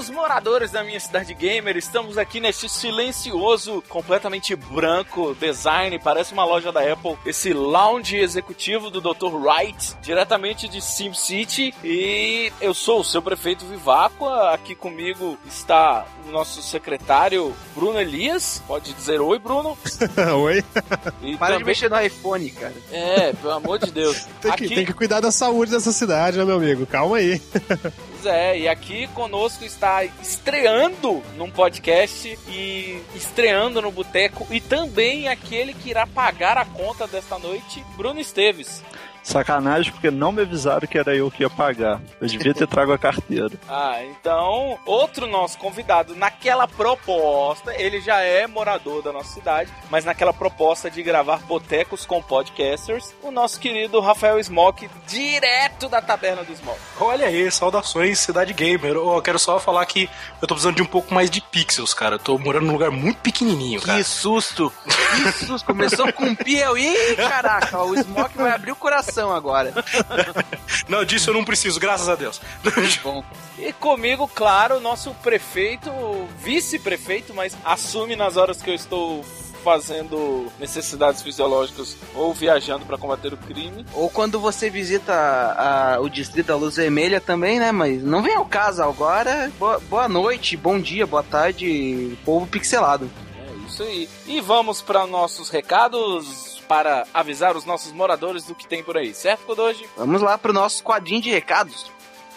queridos moradores da minha cidade gamer, estamos aqui neste silencioso, completamente branco design, parece uma loja da Apple, esse lounge executivo do Dr. Wright, diretamente de SimCity, e eu sou o seu prefeito Viváqua. Aqui comigo está o nosso secretário Bruno Elias. Pode dizer oi, Bruno. Oi. E para também... de mexer no iPhone, cara. Pelo amor de Deus. Tem que cuidar da saúde dessa cidade, né, meu amigo? Calma aí. Pois é, e aqui conosco está estreando num podcast e estreando no boteco, e também aquele que irá pagar a conta desta noite, Bruno Esteves. Sacanagem, porque não me avisaram que era eu que ia pagar. Eu devia ter trago a carteira. Então, outro nosso convidado, naquela proposta, ele já é morador da nossa cidade, mas naquela proposta de gravar botecos com podcasters, o nosso querido Rafael Smock, direto da taberna do Smock. Olha aí, saudações, Cidade Gamer. Eu quero só falar que eu tô precisando de um pouco mais de pixels, cara. Eu tô morando num lugar muito pequenininho, cara. Que susto! Que susto! Começou com um piel. Ih, caraca, o Smock vai abrir o coração agora. Não, disso eu não preciso, graças a Deus. Bom. E comigo, claro, nosso prefeito, vice-prefeito, mas assume nas horas que eu estou fazendo necessidades fisiológicas ou viajando para combater o crime. Ou quando você visita o distrito da Luz Vermelha também, né? Mas não vem ao caso agora. Boa noite, bom dia, boa tarde, povo pixelado. É isso aí. E vamos para nossos recados, para avisar os nossos moradores do que tem por aí, certo, Kodoji? Vamos lá pro nosso quadrinho de recados.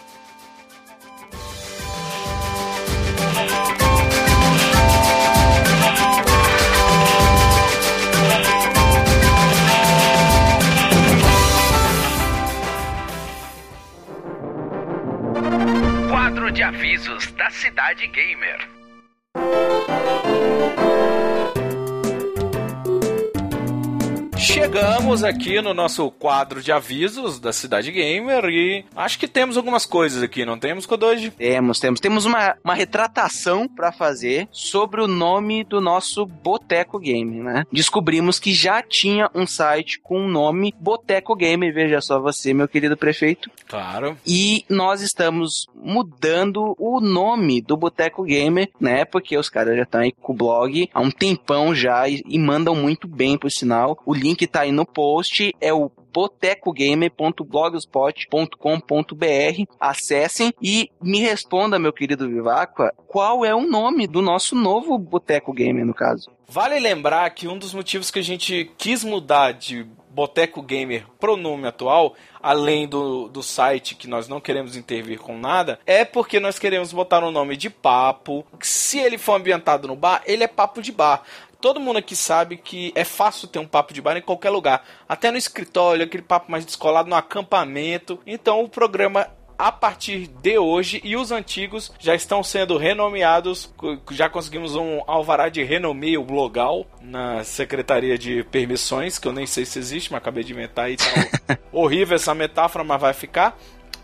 Quadro de avisos da Cidade Gamer. Chegamos aqui no nosso quadro de avisos da Cidade Gamer e acho que temos algumas coisas aqui, não temos, Kodoji? Temos uma retratação pra fazer sobre o nome do nosso Boteco Game, né? Descobrimos que já tinha um site com o nome Boteco Game, veja só você, meu querido prefeito. Claro. E nós estamos mudando o nome do Boteco Gamer, né? Porque os caras já estão aí com o blog há um tempão já e mandam muito bem, por sinal. O link que tá aí no post é o botecogamer.blogspot.com.br. Acessem e me responda, meu querido Viváqua, qual é o nome do nosso novo Boteco Gamer, no caso. Vale lembrar que um dos motivos que a gente quis mudar de Boteco Gamer pro nome atual, além do site que nós não queremos intervir com nada, é porque nós queremos botar um nome de papo. Se ele for ambientado no bar, ele é papo de bar. Todo mundo aqui sabe que é fácil ter um papo de bar em qualquer lugar. Até no escritório, aquele papo mais descolado, no acampamento. Então o programa, a partir de hoje, e os antigos já estão sendo renomeados. Já conseguimos um alvará de renomeio local na Secretaria de Permissões, que eu nem sei se existe, mas acabei de inventar aí. Tá horrível essa metáfora, mas vai ficar.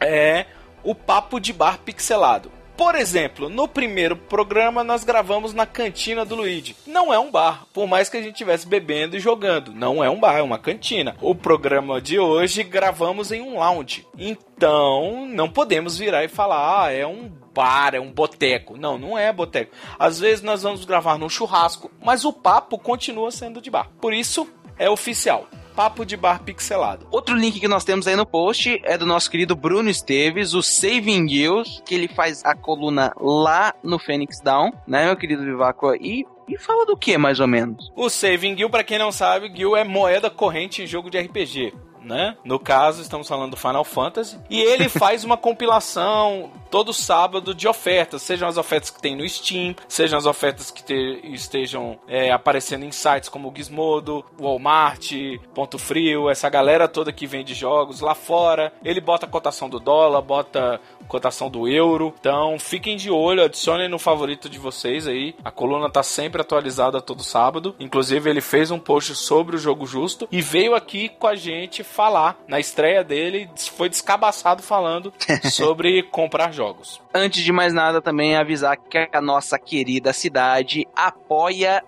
É o Papo de Bar Pixelado. Por exemplo, no primeiro programa nós gravamos na cantina do Luigi. Não é um bar, por mais que a gente estivesse bebendo e jogando. Não é um bar, é uma cantina. O programa de hoje gravamos em um lounge. Então, não podemos virar e falar, é um bar, é um boteco. Não, não é boteco. Às vezes nós vamos gravar num churrasco, mas o papo continua sendo de bar. Por isso, é oficial. Papo de Bar Pixelado. Outro link que nós temos aí no post é do nosso querido Bruno Esteves, o Saving Guild, que ele faz a coluna lá no Phoenix Down, né, meu querido Viváqua? E fala do que, mais ou menos? O Saving Guild, pra quem não sabe, Guild é moeda corrente em jogo de RPG. Né? No caso, estamos falando do Final Fantasy. E ele faz uma compilação todo sábado de ofertas. Sejam as ofertas que tem no Steam, sejam as ofertas que estejam aparecendo em sites como o Gizmodo, Walmart, Ponto Frio, essa galera toda que vende jogos lá fora. Ele bota a cotação do dólar, bota cotação do euro. Então, fiquem de olho, adicionem no favorito de vocês aí. A coluna tá sempre atualizada todo sábado. Inclusive, ele fez um post sobre o Jogo Justo e veio aqui com a gente falar. Na estreia dele, foi descabaçado falando sobre comprar jogos. Antes de mais nada, também avisar que a nossa querida cidade apoia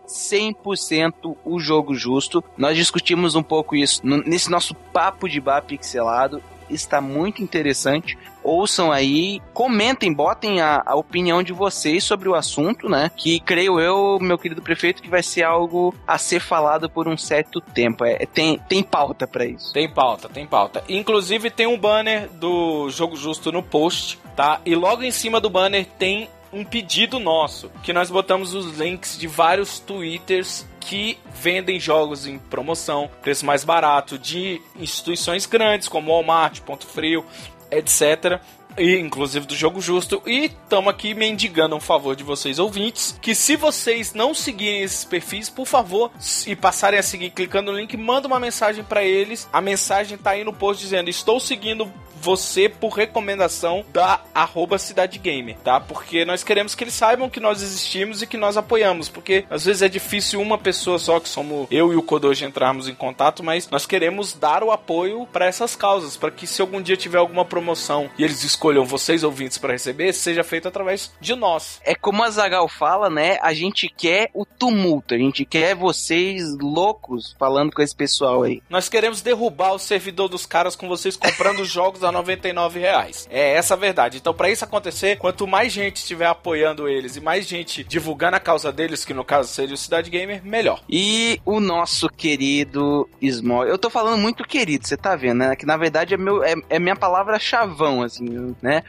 100% o Jogo Justo. Nós discutimos um pouco isso nesse nosso papo de bar pixelado. está muito interessante. Ouçam aí, comentem, botem a opinião de vocês sobre o assunto, né? Que creio eu, meu querido prefeito, que vai ser algo a ser falado por um certo tempo. Tem pauta pra isso. Tem pauta. Inclusive tem um banner do Jogo Justo no post, tá? E logo em cima do banner tem um pedido nosso, que nós botamos os links de vários twitters que vendem jogos em promoção, preço mais barato, de instituições grandes como Walmart, Ponto Frio, etc. E inclusive do Jogo Justo. E estamos aqui mendigando um favor de vocês ouvintes, que se vocês não seguirem esses perfis, por favor, e passarem a seguir clicando no link, manda uma mensagem para eles. A mensagem tá aí no post dizendo: estou seguindo você por recomendação da @CidadeGamer, tá? Porque nós queremos que eles saibam que nós existimos e que nós apoiamos, porque às vezes é difícil uma pessoa só, que somos eu e o Kodoji, entrarmos em contato, mas nós queremos dar o apoio para essas causas, para que se algum dia tiver alguma promoção e eles escolham vocês ouvintes para receber, seja feito através de nós. É como a Zagal fala, né? A gente quer o tumulto, a gente quer vocês loucos falando com esse pessoal aí. Nós queremos derrubar o servidor dos caras com vocês comprando jogos a R$99. É essa a verdade. Então, para isso acontecer, quanto mais gente estiver apoiando eles e mais gente divulgando a causa deles, que no caso seria o Cidade Gamer, melhor. E o nosso querido Smok, eu tô falando muito querido, você tá vendo, né? Que na verdade é minha palavra chavão, assim, né?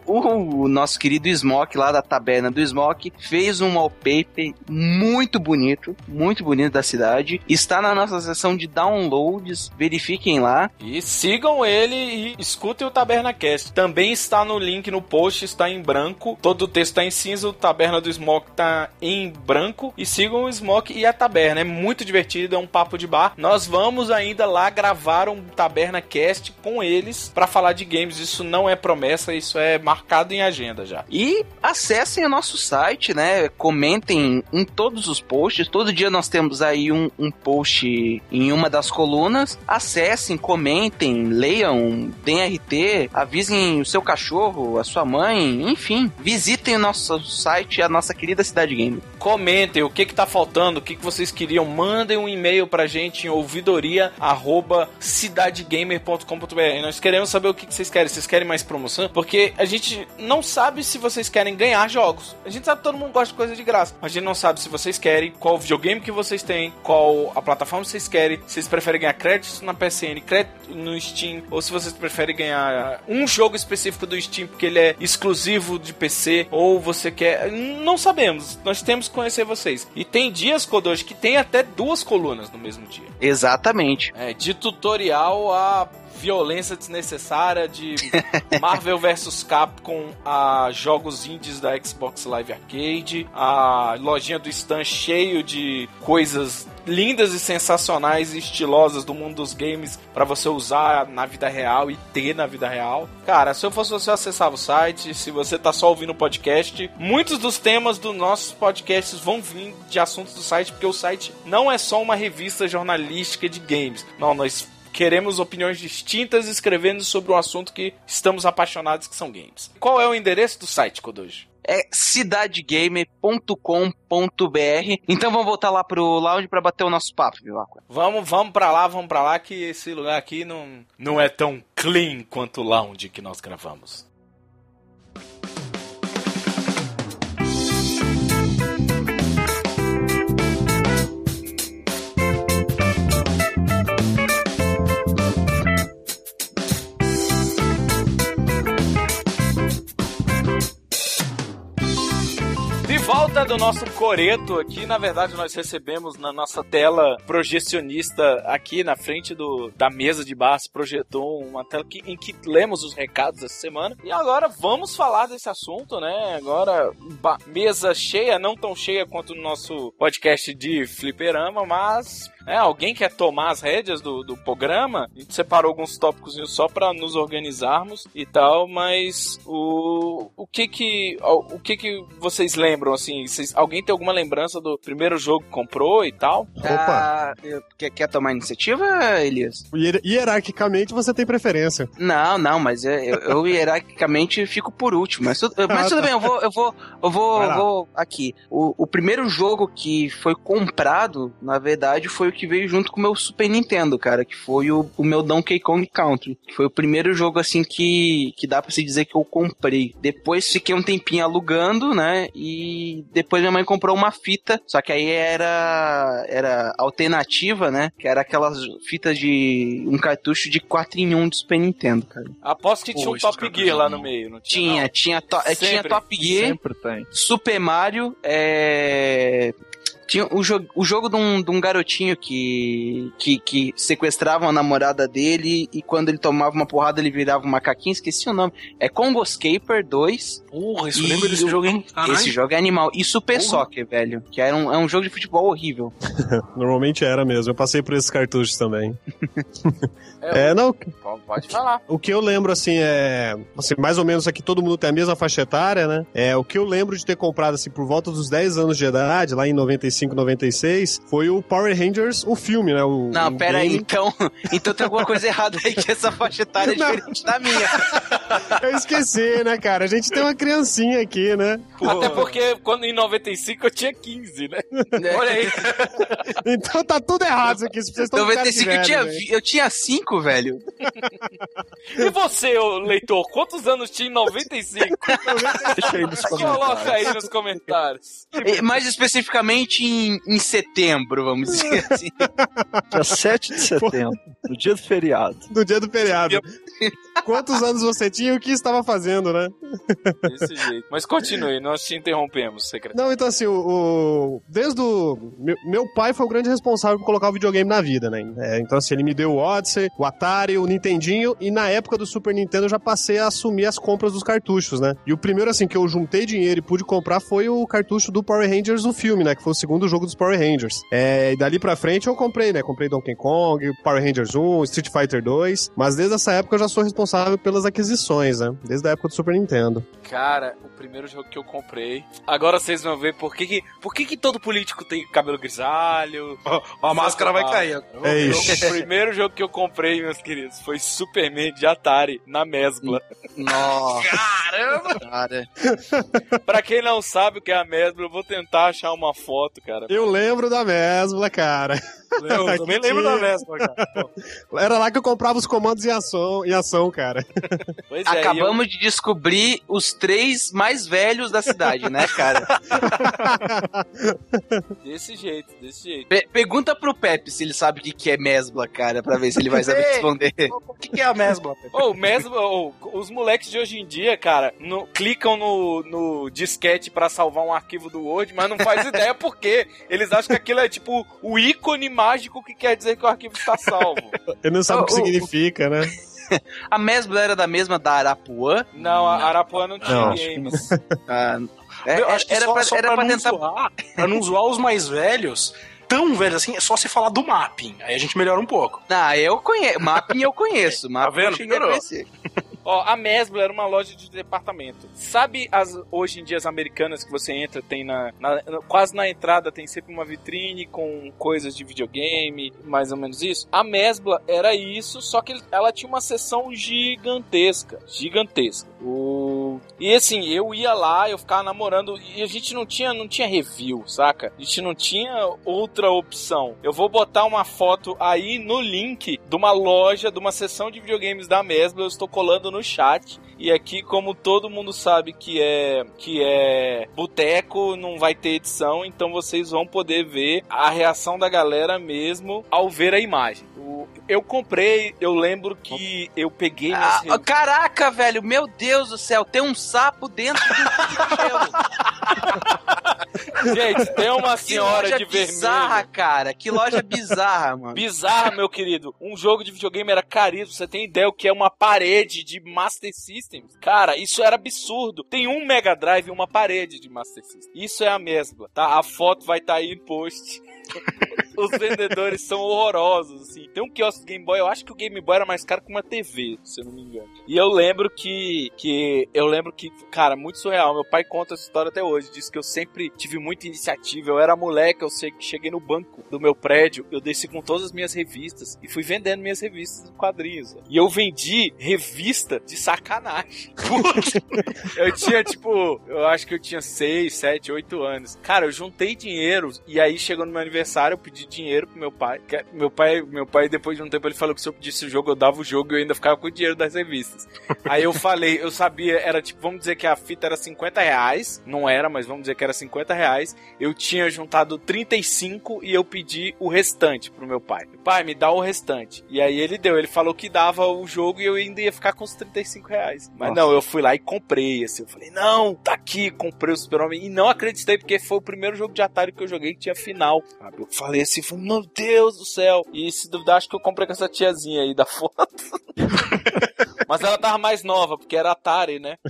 O nosso querido Smok, lá da taberna do Smok, fez um wallpaper muito bonito da cidade. Está na nossa seção de downloads, verifiquem lá. E sigam ele e escutem o TabernaCast. Também está no link no post, está em branco. Todo o texto está em cinza, o Taberna do Smok está em branco. E sigam o Smok e a Taberna. É muito divertido, é um papo de bar. Nós vamos ainda lá gravar um TabernaCast com eles para falar de games. Isso não é promessa, isso é marcado em agenda já. E acessem o nosso site, né? Comentem em todos os posts. Todo dia nós temos aí um post em uma das colunas. Acessem, comentem, leiam, deem RT, avisem o seu cachorro, a sua mãe, enfim, visitem o nosso site, a nossa querida Cidade Gamer. Comentem o que tá faltando, o que vocês queriam, mandem um e-mail pra gente em ouvidoria@cidadegamer.com.br. Nós queremos saber o que vocês querem mais promoção, porque a gente não sabe se vocês querem ganhar jogos. A gente sabe que todo mundo gosta de coisa de graça, mas a gente não sabe se vocês querem, qual videogame que vocês têm, qual a plataforma que vocês querem, se vocês preferem ganhar créditos na PSN, crédito no Steam, ou se vocês preferem ganhar um jogo específico do Steam porque ele é exclusivo de PC, ou você quer... Não sabemos, nós temos que conhecer vocês. E tem dias, Kodoji, que tem até 2 colunas no mesmo dia. Exatamente. De tutorial a violência desnecessária, de Marvel vs Capcom a jogos indies da Xbox Live Arcade, a lojinha do Stan cheio de coisas lindas e sensacionais e estilosas do mundo dos games para você usar na vida real e ter na vida real. Cara, se eu fosse você, acessava o site. Se você tá só ouvindo o podcast, muitos dos temas dos nossos podcasts vão vir de assuntos do site, porque o site não é só uma revista jornalística de games. Não, nós queremos opiniões distintas escrevendo sobre um assunto que estamos apaixonados, que são games. Qual é o endereço do site, Kodoji? É cidadegamer.com.br. Então vamos voltar lá pro lounge pra bater o nosso papo, viu? Vamos pra lá, que esse lugar aqui não é tão clean quanto o lounge que nós gravamos. Volta do nosso coreto aqui, na verdade nós recebemos na nossa tela projecionista aqui na frente da mesa de bar, se projetou uma tela em que lemos os recados essa semana. E agora vamos falar desse assunto, né? Agora, mesa cheia, não tão cheia quanto no nosso podcast de fliperama, mas... alguém quer tomar as rédeas do programa? A gente separou alguns tópicos só para nos organizarmos e tal, mas o que vocês lembram assim, alguém tem alguma lembrança do primeiro jogo que comprou e tal? Opa. Quer tomar iniciativa, Elias? Hierarquicamente você tem preferência. Não, mas eu hierarquicamente fico por último. Mas tudo bem, eu vou aqui. O primeiro jogo que foi comprado, na verdade, foi o que veio junto com o meu Super Nintendo, cara, que foi o meu Donkey Kong Country. Que foi o primeiro jogo, assim, que dá pra se dizer que eu comprei. Depois fiquei um tempinho alugando, né, e depois minha mãe comprou uma fita, só que aí era alternativa, né, que era aquelas fitas de um cartucho de 4-in-1 de Super Nintendo, cara. Aposto que tinha um Top Gear lá no meio, não tinha? Tinha Top Gear, Sempre tem. Super Mario, tinha o jogo de um garotinho que sequestrava a namorada dele e quando ele tomava uma porrada ele virava um macaquinho, esqueci o nome. É Congoscaper 2. Porra, isso lembra desse jogo, hein? Caralho. Esse jogo é animal. E Super Soccer, velho, que é um jogo de futebol horrível. Normalmente era mesmo, eu passei por esses cartuchos também. Não... Pode falar. O que eu lembro, assim, mais ou menos aqui todo mundo tem a mesma faixa etária, né? O que eu lembro de ter comprado, assim, por volta dos 10 anos de idade, lá em 95, 96, foi o Power Rangers, o filme, né? Não, pera aí, então tem alguma coisa errada aí, que essa faixa etária é diferente da minha. Eu esqueci, né, cara? A gente tem uma criancinha aqui, né? Até porque quando em 95 eu tinha 15, né? Olha aí. Então tá tudo errado isso aqui, se vocês estão 95 eu tinha 5, velho. E você, leitor, quantos anos tinha em 95? Deixa aí nos comentários. Coloca aí nos comentários. Mais especificamente em setembro, vamos dizer assim. Dia 7 de setembro, no dia do feriado. Do dia do feriado. Quantos anos você tinha e o que estava fazendo, né? Desse jeito. Mas continue, nós te interrompemos, secretário. Não, então assim, desde o... Meu pai foi o grande responsável por colocar o videogame na vida, né? Então assim, ele me deu o Odyssey, o Atari, o Nintendinho, e na época do Super Nintendo eu já passei a assumir as compras dos cartuchos, né? E o primeiro, assim, que eu juntei dinheiro e pude comprar foi o cartucho do Power Rangers, o filme, né? Que foi o segundo jogo dos Power Rangers. E dali pra frente eu comprei, né? Comprei Donkey Kong, Power Rangers 1, Street Fighter 2, mas desde essa época eu já sou responsável pelas aquisições, né? Desde a época do Super Nintendo. Cara, o primeiro jogo que eu comprei... Agora vocês vão ver por que todo político tem cabelo grisalho. A máscara vai cair. O primeiro jogo que eu comprei, meus queridos, foi Superman de Atari, na Mesbla. Nossa. Caramba! Cara. Pra quem não sabe o que é a Mesbla, eu vou tentar achar uma foto, cara. Eu lembro da Mesbla, cara. Eu também lembro da Mesbla, cara. Era lá que eu comprava os comandos em ação, cara. Pois Acabamos de descobrir os 3 mais velhos da cidade, né, cara? Desse jeito. Pergunta pro Pepe se ele sabe o que é Mesbla, cara, pra ver se ele vai saber responder. O que é a Mesbla, Pepe? Os moleques de hoje em dia, cara, clicam no disquete pra salvar um arquivo do Word, mas não faz ideia por quê. Eles acham que aquilo é tipo o ícone mágico que quer dizer que o arquivo está salvo. Ele não sabe o que significa, né? A Mesbla era da mesma da Arapuã? Não, a Arapuã não tinha games. Era pra tentar... Pra não zoar os mais velhos... Tão velho assim, é só se falar do mapping. Aí a gente melhora um pouco. Eu conheço. Mapping eu conheço. Mapping vendo? Eu cheguei a conhecer. A Mesbla era uma loja de departamento. Sabe hoje em dia as americanas que você entra, tem quase na entrada tem sempre uma vitrine com coisas de videogame, mais ou menos isso? A Mesbla era isso, só que ela tinha uma seção gigantesca. E assim, eu ia lá, eu ficava namorando, e a gente não tinha review, saca? A gente não tinha outra opção. Eu vou botar uma foto aí no link de uma loja, de uma seção de videogames da Mesbla, eu estou colando no chat. E aqui, como todo mundo sabe que é boteco, não vai ter edição, então vocês vão poder ver a reação da galera mesmo ao ver a imagem. Eu comprei, eu lembro que eu peguei... Caraca, velho, meu Deus do céu, tem um sapo dentro do gelo. Gente, tem uma senhora de vermelho. Bizarra, cara, que loja bizarra, mano. Bizarra, meu querido. Um jogo de videogame era caríssimo, você tem ideia o que é uma parede de Master System? Cara, isso era absurdo. Tem um Mega Drive e uma parede de Master System. Isso é a Mesbla, tá? A foto vai estar aí em post. Os vendedores são horrorosos, assim. Tem um quiosque Game Boy, eu acho que o Game Boy era mais caro que uma TV, se eu não me engano. E eu lembro que cara, muito surreal. Meu pai conta essa história até hoje. Diz que eu sempre tive muita iniciativa. Eu era moleque, eu sei que cheguei no banco do meu prédio, eu desci com todas as minhas revistas e fui vendendo minhas revistas em quadrinhos. E eu vendi revista de sacanagem. Eu tinha, eu acho que eu tinha 6, 7, 8 anos. Cara, eu juntei dinheiro e aí chegou no meu aniversário, eu pedi dinheiro pro meu pai. Meu pai, depois de um tempo, ele falou que se eu pedisse o jogo, eu dava o jogo e eu ainda ficava com o dinheiro das revistas. Aí eu falei, eu sabia, era vamos dizer que a fita era R$50, não era, mas vamos dizer que era R$50. Eu tinha juntado 35 e eu pedi o restante pro meu pai. Pai, me dá o restante. E aí ele deu, ele falou que dava o jogo e eu ainda ia ficar com os R$35. Mas nossa, não, eu fui lá e comprei, assim, eu falei, não, tá aqui, comprei o Super-Homem. E não acreditei, porque foi o primeiro jogo de Atari que eu joguei que tinha final. Eu falei assim, meu Deus do céu. E se duvidar, acho que eu comprei com essa tiazinha aí da foto. Mas ela tava mais nova, porque era Atari, né?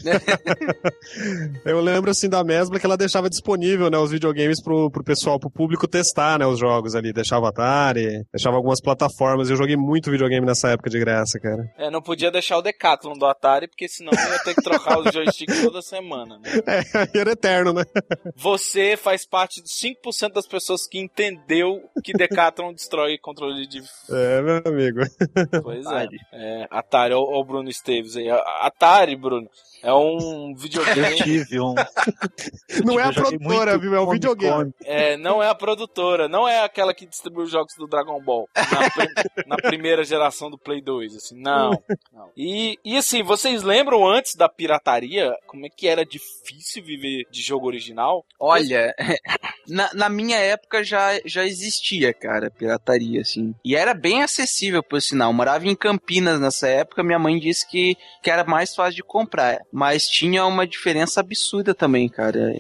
Eu lembro, assim, da Mesbla que ela deixava disponível, né, os videogames pro pessoal, pro público testar, né, os jogos ali. Deixava Atari, deixava algumas plataformas. Eu joguei muito videogame nessa época de graça, cara. Não podia deixar o Decathlon do Atari, porque senão eu ia ter que trocar os joysticks toda semana, né? Era eterno, né? Você faz parte dos 5% das pessoas que entendeu que Decathlon destrói controle de... meu amigo. Pois é. Atari, ó o Bruno Esteves aí. Atari, Bruno, é um videogame... Eu tive um... Não é a produtora, viu? É um videogame. Não é a produtora, não é aquela que distribui os jogos do Dragon Ball na primeira geração do Play 2, assim, não. E assim, vocês lembram antes da pirataria, como é que era difícil viver de jogo original? Olha, na minha época já existia, cara, pirataria, assim. E era bem acessível, por sinal. Eu morava em Campinas nessa época, minha mãe disse que era mais fácil de comprar. Mas tinha uma diferença absurda também, cara,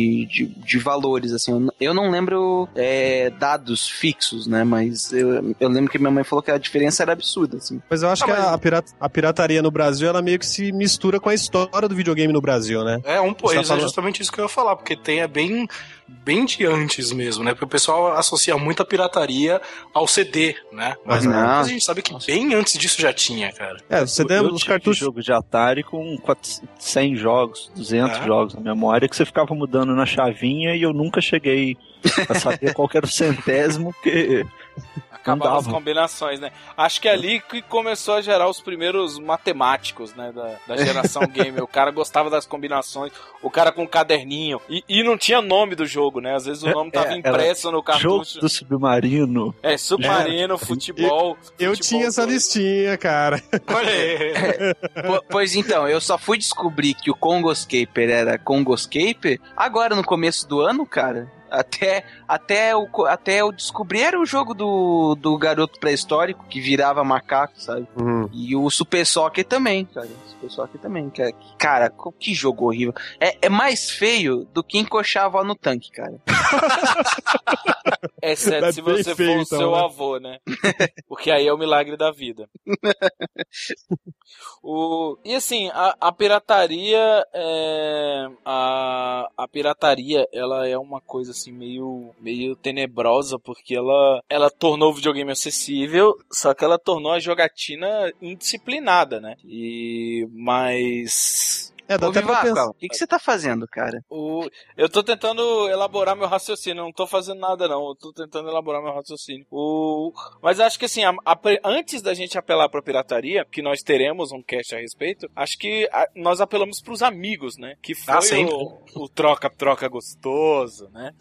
de valores, assim. Eu não lembro dados fixos, né, mas eu lembro que minha mãe falou que a diferença era absurda, assim. Mas eu acho que a pirataria no Brasil, ela meio que se mistura com a história do videogame no Brasil, né? É justamente isso que eu ia falar, porque é bem de antes mesmo, né? Porque o pessoal associa muito a pirataria ao CD, né? Mas a gente sabe que bem antes disso já tinha, cara. O CD, os cartuchos... jogo de Atari com 100 jogos, 200 jogos na memória, que você ficava mudando na chavinha e eu nunca cheguei a saber qual que era o centésimo, porque... Acabavam as combinações, né? Acho que é ali que começou a gerar os primeiros matemáticos, né? Da geração gamer. O cara gostava das combinações, o cara com um caderninho. E não tinha nome do jogo, né? Às vezes o nome tava impresso no cartucho. Jogo do submarino. Submarino, futebol. Eu tinha essa listinha, cara. Olha aí. Pois então, eu só fui descobrir que o Congoscaper era Congoscaper agora no começo do ano, cara. Até eu descobri, era o jogo do garoto pré-histórico que virava macaco, sabe? Uhum. E o Super Soccer também, cara. Super Soccer também, cara, que jogo horrível. É mais feio do que encoxar a avó no tanque, cara. Exceto se você for o seu avô, né? Porque aí é o milagre da vida. E assim, a pirataria a pirataria, ela é uma coisa assim meio tenebrosa, porque ela tornou o videogame acessível, só que ela tornou a jogatina indisciplinada, né? Mas... Dá até pra pensar. O que você tá fazendo, cara? Eu tô tentando elaborar meu raciocínio. Não tô fazendo nada, não. Eu tô tentando elaborar meu raciocínio. Mas acho que assim, antes da gente apelar pra pirataria, que nós teremos um cast a respeito, acho que nós apelamos pros amigos, né? Que foi o troca-troca gostoso, né?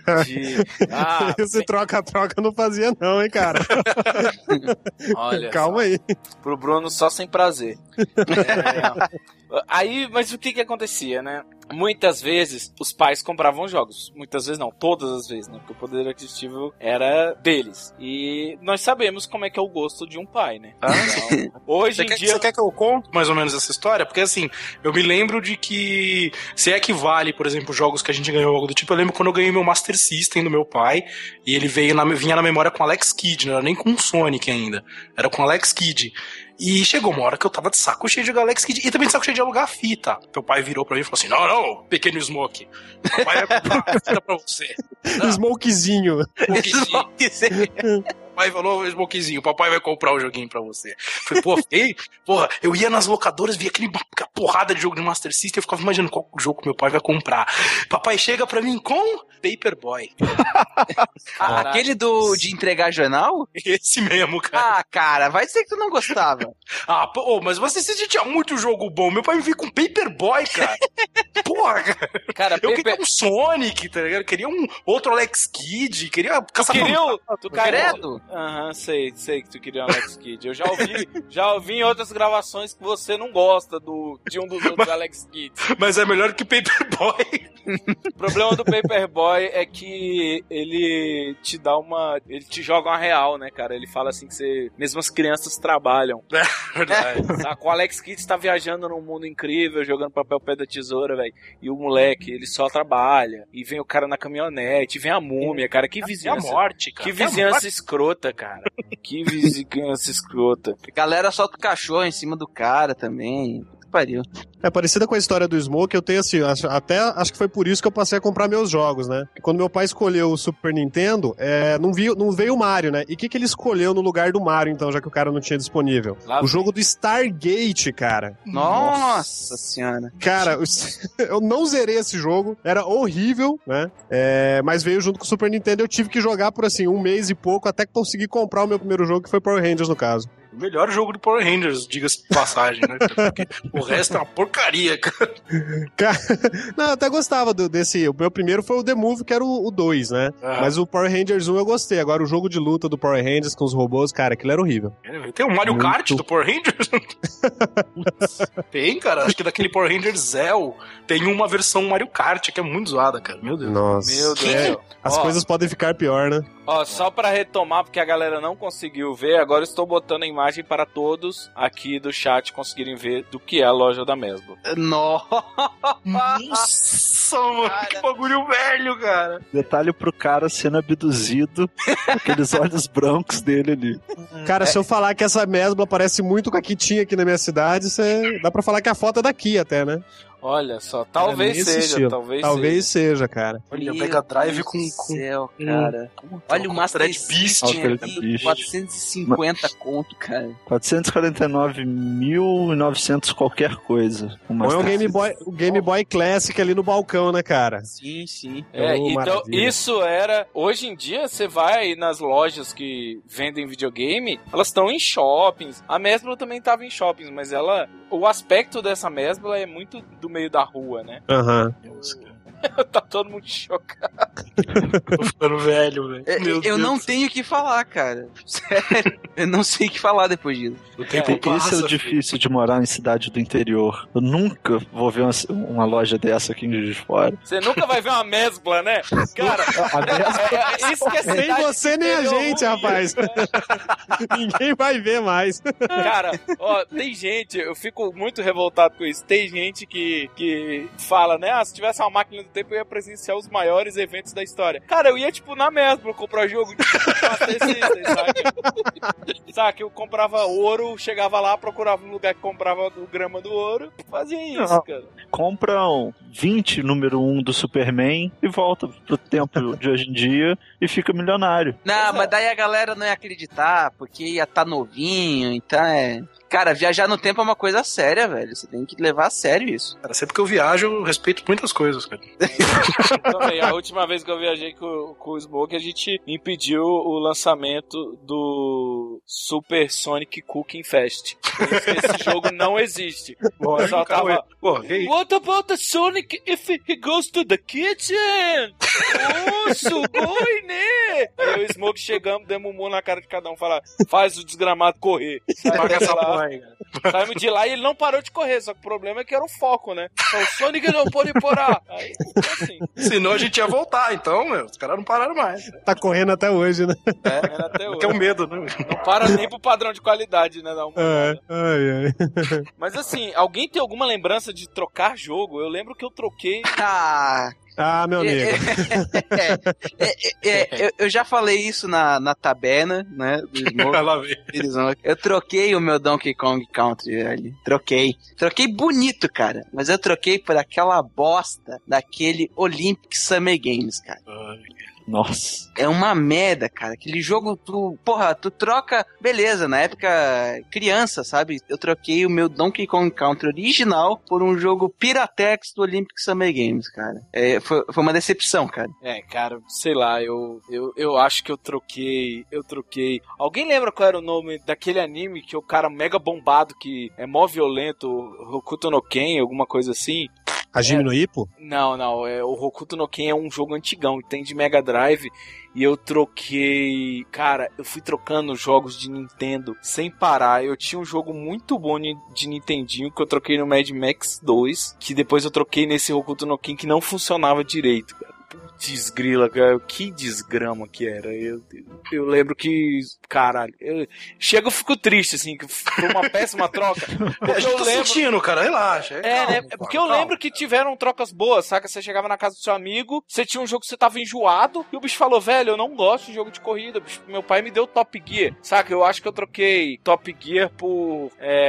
Esse troca-troca não fazia não, hein, cara? Olha, calma aí. Pro Bruno só sem prazer. Aí, mas o que acontecia, né? Muitas vezes os pais compravam jogos. Muitas vezes não, todas as vezes, né? Porque o poder aquisitivo era deles. E nós sabemos como é que é o gosto de um pai, né? Então, hoje em dia... Você quer que eu conte mais ou menos essa história? Porque assim, eu me lembro de que se equivale, por exemplo, jogos que a gente ganhou algo do tipo, eu lembro quando eu ganhei meu Master System do meu pai, e ele vinha na memória com Alex Kidd, não era nem com o Sonic ainda, era com Alex Kidd. E chegou uma hora que eu tava de saco cheio de jogar Alex Kidd e também de saco cheio de alugar fita. Meu pai virou pra mim e falou assim, não, pequeno Smoke, o pai vai comprar uma fita pra você. Smokezinho. O pai falou, Smokezinho, o papai vai comprar o joguinho pra você. Falei, porra, eu ia nas locadoras, via aquela porrada de jogo de Master System, eu ficava imaginando qual jogo meu pai vai comprar. Papai chega pra mim com Paperboy. Aquele de entregar jornal? Esse mesmo, cara. Ah, cara, vai dizer que tu não gostava. Mas você tinha muito jogo bom. Meu pai me veio com Paperboy, cara. Porra, cara. Eu queria um Sonic, tá ligado? Eu queria um outro Alex Kidd, queria caçar Credo? Aham, sei que tu queria um Alex Kidd. Eu já ouvi em outras gravações que você não gosta de um dos outros Alex Kidd. Mas é melhor que Paperboy. O problema do Paperboy é que ele te dá ele te joga uma real, né, cara? Ele fala assim que mesmo as crianças trabalham. É verdade. O Alex Kidd tá viajando num mundo incrível, jogando papel pé da tesoura, velho. E o moleque, ele só trabalha. E vem o cara na caminhonete, vem a múmia, cara. Que vizinhança. É a morte, cara. Que vizinhança escrota, cara. Que vizinhança escrota. A galera solta o cachorro em cima do cara também. Pariu. É parecida com a história do Smoke, eu tenho assim, acho que foi por isso que eu passei a comprar meus jogos, né? Quando meu pai escolheu o Super Nintendo, não veio o Mario, né? E o que ele escolheu no lugar do Mario, então, já que o cara não tinha disponível? O jogo do Stargate, cara. Nossa senhora. Cara, eu não zerei esse jogo, era horrível, né? Mas veio junto com o Super Nintendo, eu tive que jogar por assim, 1 mês e pouco, até que consegui comprar o meu primeiro jogo, que foi Power Rangers, no caso. O melhor jogo do Power Rangers, diga-se de passagem, né? Porque o resto é uma porcaria, cara. Não, eu até gostava desse. O meu primeiro foi o The Move, que era o 2, né? Mas o Power Rangers 1 eu gostei. Agora o jogo de luta do Power Rangers com os robôs, cara, aquilo era horrível. Tem o Mario Kart do Power Rangers? Tem, cara. Acho que daquele Power Rangers Zell tem uma versão Mario Kart que é muito zoada, cara. Meu Deus. Nossa. Meu Deus. As coisas podem ficar pior, né? Só pra retomar, porque a galera não conseguiu ver, agora eu estou botando a imagem para todos aqui do chat conseguirem ver do que é a loja da Mesbla. Nossa, mano, que bagulho velho, cara. Detalhe pro cara sendo abduzido, aqueles olhos brancos dele ali. Cara, se eu falar que essa Mesbla parece muito com a que tinha aqui na minha cidade, dá pra falar que a foto é daqui até, né? Olha só, talvez seja, talvez seja, cara. Olha, o Mega Drive com céu, cara. Olha o Master Beast, 450 conto, cara. 449.900 qualquer coisa. Põe o Game Boy Classic ali no balcão, né, cara? Sim. Então isso era... Hoje em dia, você vai nas lojas que vendem videogame, elas estão em shoppings. A Mesbla também estava em shoppings, mas o aspecto dessa Mesbla é muito do meio da rua, né? Tá todo mundo chocado. Tô ficando velho, velho. Eu não tenho o que falar, cara. Sério. Eu não sei o que falar depois disso. Esse é o difícil de morar em cidade do interior. Eu nunca vou ver uma loja dessa aqui em Juiz de Fora. Você nunca vai ver uma Mesbla, né? Cara, isso que é cidade. Nem você nem a gente, rapaz. Ninguém vai ver mais. Cara, tem gente, eu fico muito revoltado com isso. Tem gente que fala, né? Se tivesse uma máquina do tempo, eu ia presenciar os maiores eventos da história. Cara, eu ia, na Mesbla comprar jogo de Master System, sabe? Eu comprava ouro, chegava lá, procurava um lugar que comprava o grama do ouro, fazia isso, cara. Compram 20 número 1 do Superman e volta pro tempo de hoje em dia e fica milionário. Não, mas daí a galera não ia acreditar, porque ia estar novinho, então Cara, viajar no tempo é uma coisa séria, velho. Você tem que levar a sério isso. Cara, sempre que eu viajo, eu respeito muitas coisas, cara. Também, a última vez que eu viajei com o Smoke, a gente impediu o lançamento do Super Sonic Cooking Fest. Esse jogo não existe. Boa, só tava... What about the Sonic if he goes to the kitchen? Oh, sugoi, né? Aí o Smoke chegamos, demos um murro na cara de cada um, falar, faz o desgramado correr. Paga essa porra aí, cara. Saímos de lá e ele não parou de correr, só que o problema é que era o foco, né? Então, o Sonic não pode parar. Aí, assim. Senão a gente ia voltar, então, os caras não pararam mais. Tá correndo até hoje, né? Correndo até hoje. Que é um medo, né? Não para nem pro padrão de qualidade, né? Ai. Mas assim, alguém tem alguma lembrança de trocar jogo? Eu lembro que eu troquei... Ah, meu amigo. Eu já falei isso na taberna, né? Do Smoke. Eu troquei o meu Donkey Kong Country, velho. Troquei bonito, cara. Mas eu troquei por aquela bosta daquele Olympic Summer Games, cara. Nossa. É uma merda, cara. Aquele jogo, tu troca... Beleza, na época, criança, sabe? Eu troquei o meu Donkey Kong Country original por um jogo Piratex do Olympic Summer Games, cara. Foi uma decepção, cara. Cara, sei lá, eu acho que eu troquei. Alguém lembra qual era o nome daquele anime que o cara mega bombado, que é mó violento, Hokuto no Ken, alguma coisa assim? Hajime no Ippo? Não, o Hokuto no Ken é um jogo antigão, tem de Mega Drive, e eu troquei... Cara, eu fui trocando jogos de Nintendo sem parar. Eu tinha um jogo muito bom de Nintendinho que eu troquei no Mad Max 2, que depois eu troquei nesse Hokuto no Ken que não funcionava direito, cara. Putz, grila, cara, que desgrama que era. Eu lembro que, caralho, eu fico triste, assim, que foi uma péssima troca. A gente tá sentindo, cara, relaxa. Calma, porque eu lembro que tiveram trocas boas, saca? Você chegava na casa do seu amigo, você tinha um jogo que você tava enjoado, e o bicho falou, velho, eu não gosto de jogo de corrida, bicho, meu pai me deu Top Gear, saca? Eu acho que eu troquei Top Gear por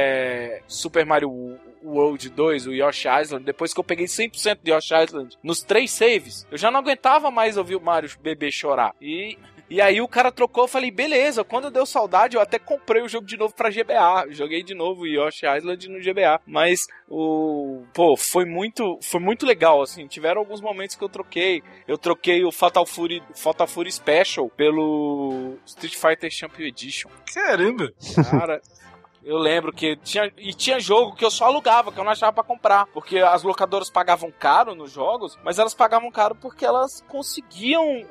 Super Mario World 2, o Yoshi Island, depois que eu peguei 100% de Yoshi Island nos 3 saves, eu já não aguentava mais ouvir o Mario bebê chorar. E aí o cara trocou, eu falei, beleza, quando deu saudade, eu até comprei o jogo de novo pra GBA. Joguei de novo o Yoshi Island no GBA. Mas foi muito legal, assim. Tiveram alguns momentos que eu troquei. Eu troquei o Fatal Fury Special pelo Street Fighter Champion Edition. Caramba! Cara... Eu lembro que tinha jogo que eu só alugava, que eu não achava pra comprar. Porque as locadoras pagavam caro nos jogos, mas elas pagavam caro porque elas conseguiam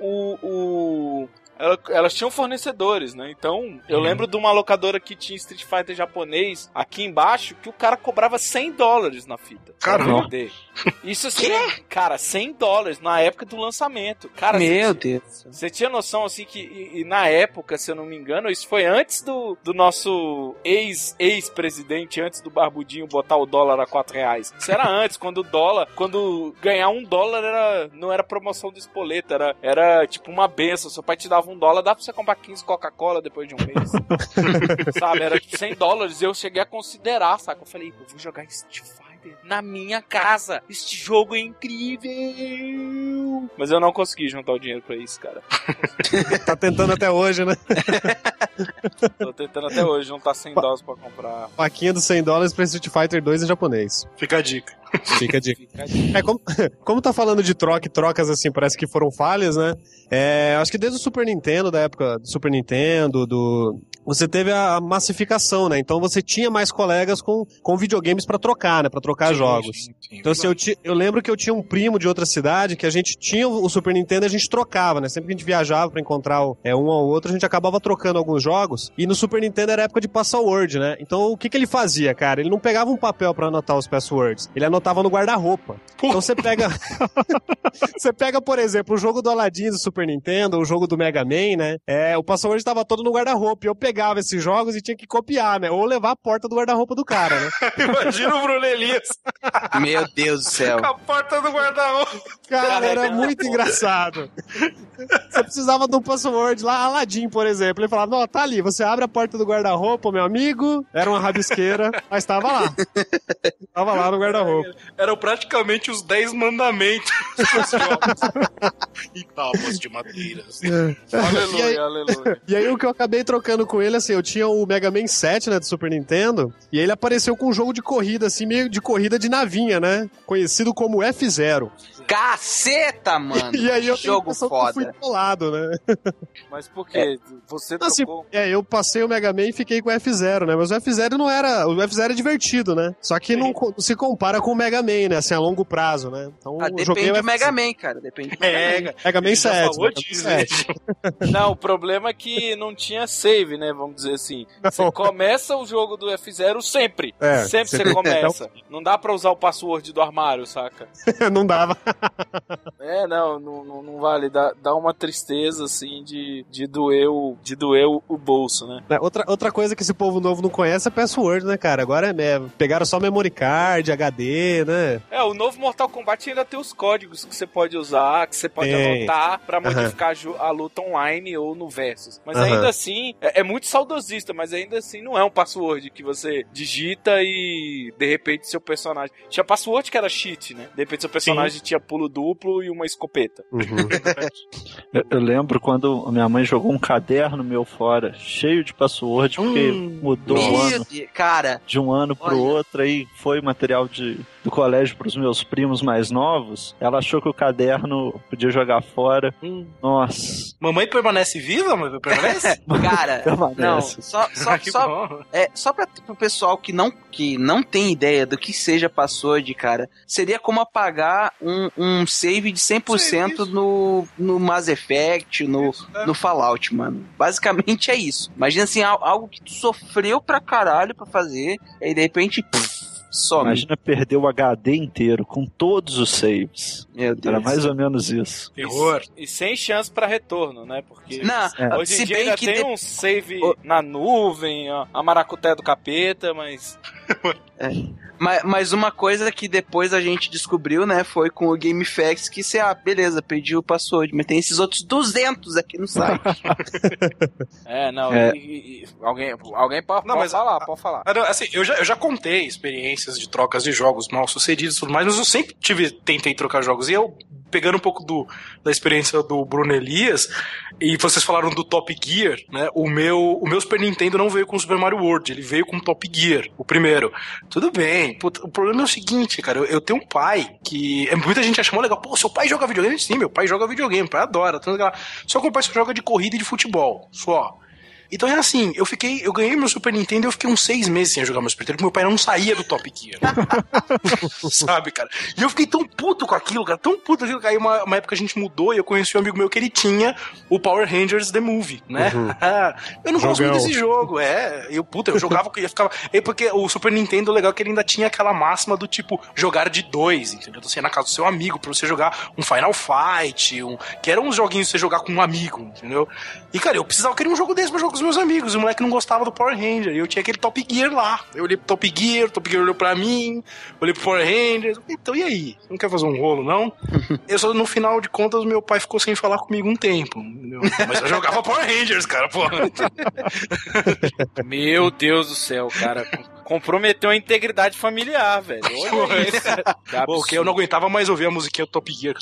elas tinham fornecedores, né? Então, eu lembro de uma locadora que tinha Street Fighter japonês aqui embaixo, que o cara cobrava $100 na fita. Caramba! Isso assim, cara, $100 na época do lançamento. Cara, meu Deus. Você tinha noção, assim, que na época, se eu não me engano, isso foi antes do nosso ex-presidente, antes do Barbudinho botar o dólar a R$4. Isso era antes, quando ganhar $1 não era promoção do espoleta, era tipo uma benção. Seu pai te dava $1, dá pra você comprar 15 Coca-Cola depois de um mês. Sabe, era tipo $100. Eu cheguei a considerar, saca? Eu falei, eu vou jogar Street Fighter na minha casa. Este jogo é incrível. Mas eu não consegui juntar o dinheiro pra isso, cara. Tá tentando até hoje, né? Tô tentando até hoje juntar $100 pra comprar. Faquinha dos $100 pra Street Fighter 2 em japonês. Fica a dica. Fica a dica. Como tá falando de trocas assim, parece que foram falhas, né? Acho que desde o Super Nintendo, da época do Super Nintendo, você teve a massificação, né? Então você tinha mais colegas com videogames pra trocar, né? Pra trocar jogos. Sim, então assim, eu lembro que eu tinha um primo de outra cidade que a gente tinha o Super Nintendo e a gente trocava, né? Sempre que a gente viajava pra encontrar um ao outro, a gente acabava trocando alguns jogos. E no Super Nintendo era época de password, né? Então o que ele fazia, cara? Ele não pegava um papel pra anotar os passwords. Ele anotava no guarda-roupa. Então você pega... Você pega, por exemplo, o jogo do Aladdin do Super Nintendo, o jogo do Mega Man, né? O password estava todo no guarda-roupa. E eu pegava esses jogos e tinha que copiar, né? Ou levar a porta do guarda-roupa do cara, né? Imagina o Bruno Elias. Meu Deus do céu. Com a porta do guarda-roupa. Cara, era muito engraçado. Você precisava de um password lá, Aladdin, por exemplo. Ele falava, não, tá ali, você abre a porta do guarda-roupa, meu amigo. Era uma rabisqueira, mas tava lá. Tava lá no guarda-roupa. Eram praticamente os 10 mandamentos dos jogos. E tábuas de madeiras. Aleluia, aleluia. E aí o que eu acabei trocando com ele, assim, eu tinha o Mega Man 7, né, do Super Nintendo, e ele apareceu com um jogo de corrida, assim, meio de corrida de navinha, né? Conhecido como F-Zero. Caceta, mano! E aí eu jogo foda. fui colado, né? Mas por quê? Você trocou? Assim, eu passei o Mega Man e fiquei com o F-Zero, né? Mas o F-Zero não era... O F-Zero é divertido, né? Só que não se compara com o Mega Man, né? Assim, a longo prazo, né? Então, depende do Mega Man, cara. Depende do Mega Man. Mega Man 7. Falou disso, né? Não, o problema é que não tinha save, né? Vamos dizer assim. Você começa o jogo do F-Zero sempre. Sempre você começa. Não dá pra usar o password do armário, saca? Não dava. Não vale. Dá uma tristeza, assim, de doer o bolso, né? Outra coisa que esse povo novo não conhece é password, né, cara? Agora pegaram só memory card, HD, né? O novo Mortal Kombat ainda tem os códigos que você pode usar, que você pode anotar pra modificar a luta online ou no Versus. Mas ainda assim, é muito saudosista, mas ainda assim não é um password que você digita e de repente seu personagem... Tinha password que era cheat, né? De repente seu personagem tinha pulo duplo e uma escopeta. Eu lembro quando minha mãe jogou um caderno meu fora, cheio de password, porque mudou o ano, cara, de um ano pro outro, aí foi material do colégio pros meus primos mais novos. Ela achou que o caderno podia jogar fora. Nossa. Mamãe permanece viva? Mamãe permanece? Cara, não, só pro pessoal que não tem ideia do que seja password, cara, seria como apagar um save de 100% no Mass Effect, no Fallout, mano. Basicamente é isso. Imagina assim, algo que tu sofreu pra caralho pra fazer, e de repente... some. Imagina perder o HD inteiro com todos os saves. Meu Deus. Era mais ou menos isso. Terror. E sem chance pra retorno, né? Porque hoje em dia ainda tem um save na nuvem, a maracuté do capeta, mas... Mas uma coisa que depois a gente descobriu, né, foi com o GameFAQs que você, beleza, perdi o password, mas tem esses outros 200 aqui no site. Alguém pode falar. Assim, eu já contei experiências de trocas de jogos mal sucedidas e tudo mais, mas eu sempre tentei trocar jogos, e eu, pegando um pouco da experiência do Bruno Elias, e vocês falaram do Top Gear, né, o meu Super Nintendo não veio com o Super Mario World, ele veio com o Top Gear, o primeiro. Tudo bem, o problema é o seguinte, cara, eu tenho um pai que... Muita gente acha legal, pô, seu pai joga videogame? Sim, meu pai joga videogame, meu pai adora. Só que o pai só joga de corrida e de futebol, só. Então é assim, eu ganhei meu Super Nintendo e eu fiquei uns 6 meses sem jogar meu Super Nintendo, porque meu pai não saía do Top Gear. Sabe, cara? E eu fiquei tão puto com aquilo, cara, tão puto com aquilo, que aí uma época a gente mudou e eu conheci um amigo meu que ele tinha o Power Rangers The Movie, né? Eu não gosto muito desse jogo, eu jogava, eu ficava... Porque o Super Nintendo, o legal é que ele ainda tinha aquela máxima do tipo, jogar de 2, entendeu? Então você ia na casa do seu amigo pra você jogar um Final Fight, que eram uns joguinhos pra você jogar com um amigo, entendeu? E, cara, eu queria um jogo desse pra jogar com os meus amigos, o moleque não gostava do Power Ranger, e eu tinha aquele Top Gear lá. Eu olhei pro Top Gear olhou pra mim, olhei pro Power Ranger, então e aí? Você não quer fazer um rolo, não? No final de contas, meu pai ficou sem falar comigo um tempo, entendeu? Mas eu jogava Power Rangers, cara, pô. Meu Deus do céu, cara. Comprometeu a integridade familiar, velho. Olha isso. Porque eu não aguentava mais ouvir a musiquinha do Top Gear.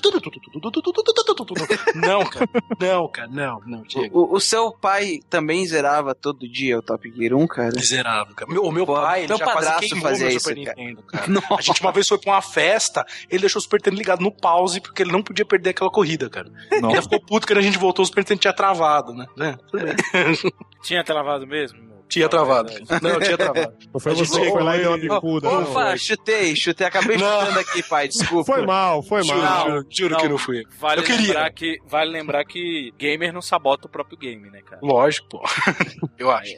Não, cara. Não, chega. O seu pai também zerava todo dia o Top Gear 1, cara? Zerava, cara. O meu pai, ele já quase queimou meu Super Nintendo, cara. A gente uma vez foi pra uma festa, ele deixou o Super Nintendo ligado no pause, porque ele não podia perder aquela corrida, cara. Ele ficou puto quando a gente voltou, o Super Nintendo tinha travado, né? Tudo bem. Tinha travado mesmo? Tinha travado. Não, tinha travado. Não foi você que foi lá e deu uma bicuda. Opa, chutei. Acabei chutando aqui, pai, desculpa. Foi mal. Juro que não fui. Vale lembrar que gamer não sabota o próprio game, né, cara? Lógico, pô. Eu acho.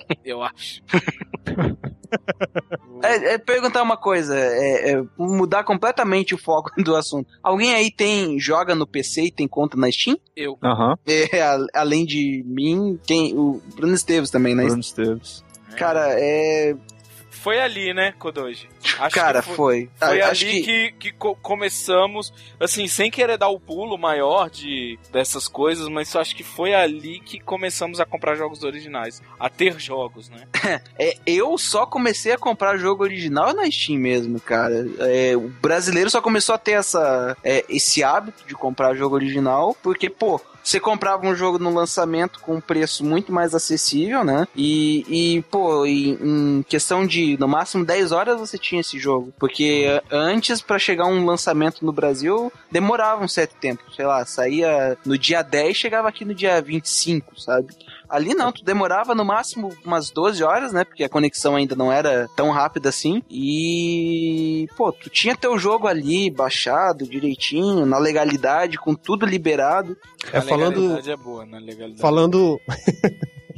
Perguntar uma coisa, mudar completamente o foco do assunto. Alguém aí joga no PC e tem conta na Steam? Eu. Além de mim, tem o Bruno Esteves também, né? Bruno Esteves. Cara, Foi ali, né, Kodoji? Cara, foi. Foi ali que começamos, assim, sem querer dar o pulo maior dessas coisas, mas acho que foi ali que começamos a comprar jogos originais, a ter jogos, né? Eu só comecei a comprar jogo original na Steam mesmo, cara. O brasileiro só começou a ter esse hábito de comprar jogo original, porque, pô, você comprava um jogo no lançamento com um preço muito mais acessível, né? Pô, em questão de, no máximo, 10 horas você tinha esse jogo. Porque antes, pra chegar um lançamento no Brasil, demorava um certo tempo. Sei lá, saía no dia 10, chegava aqui no dia 25, sabe? Ali não, tu demorava no máximo umas 12 horas, né? Porque a conexão ainda não era tão rápida assim. E, pô, tu tinha teu jogo ali baixado direitinho, na legalidade, com tudo liberado. A legalidade é boa, na legalidade. Falando...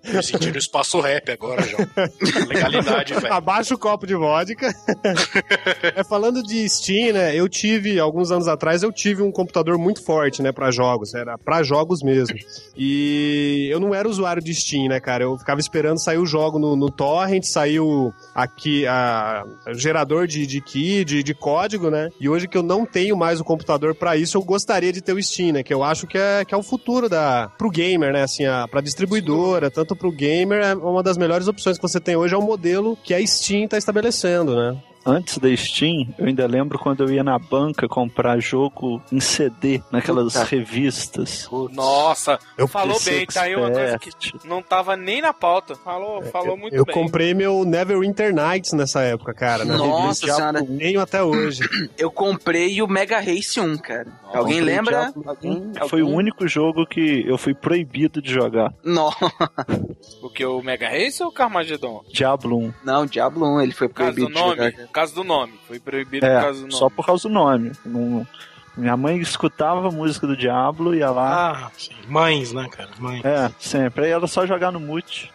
Me senti no espaço rap agora, já. Legalidade, velho. Abaixa o copo de vodka. Falando de Steam, né? Alguns anos atrás, eu tive um computador muito forte, né, pra jogos. Era pra jogos mesmo. E eu não era usuário de Steam, né, cara? Eu ficava esperando sair o jogo no torrent, saiu aqui o gerador de key, de código, né? E hoje que eu não tenho mais o computador pra isso, eu gostaria de ter o Steam, né? Que eu acho que é o futuro pro gamer, né? Assim, pra distribuidora, tanto pro gamer, é uma das melhores opções que você tem hoje, é o modelo que a Steam tá estabelecendo, né? Antes da Steam, eu ainda lembro quando eu ia na banca comprar jogo em CD, naquelas revistas. Nossa, falou PC bem, tá aí uma coisa que não tava nem na pauta. Falou muito bem. Eu comprei meu Neverwinter Nights nessa época, cara. Nossa senhora. Nem até hoje. Eu comprei o Mega Race 1, cara. Alguém lembra? Foi o único jogo que eu fui proibido de jogar. Não. O que, o Mega Race ou o Carmageddon? Diablo 1. Não, Diablo 1, ele foi proibido de jogar. Por causa do nome. Foi proibido por causa do nome. Só por causa do nome. Minha mãe escutava a música do Diablo e ia lá. Ah, sim. Mães, né, cara? Mães. Sempre. Aí ela só jogar no mute.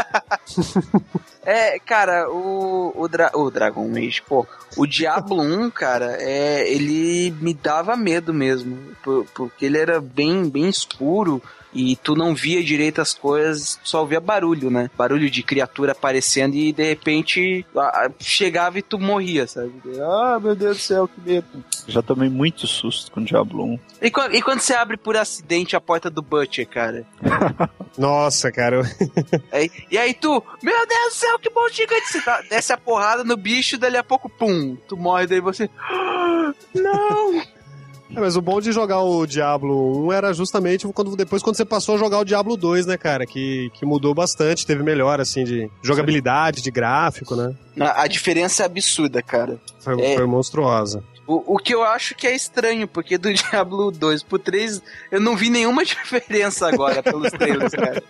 Cara, o Dragon Age, pô, o Diablo 1, cara, ele me dava medo mesmo, porque ele era bem, bem escuro e tu não via direito as coisas, só ouvia barulho, né? Barulho de criatura aparecendo e de repente chegava e tu morria, sabe? Ah, meu Deus do céu, que medo. Já tomei muito susto com o Diablo 1. E quando você abre por acidente a porta do Butcher, cara? Nossa, cara. E aí tu, meu Deus do céu, que bom gigante. Você desce a porrada no bicho, dali a pouco, pum, tu morre, daí você... Não! Mas o bom de jogar o Diablo 1 era justamente depois quando você passou a jogar o Diablo 2, né, cara? Que mudou bastante, teve melhor, assim, de jogabilidade, de gráfico, né? A diferença é absurda, cara. Foi monstruosa. O que eu acho que é estranho, porque do Diablo 2 pro 3 eu não vi nenhuma diferença agora pelos trailers, cara.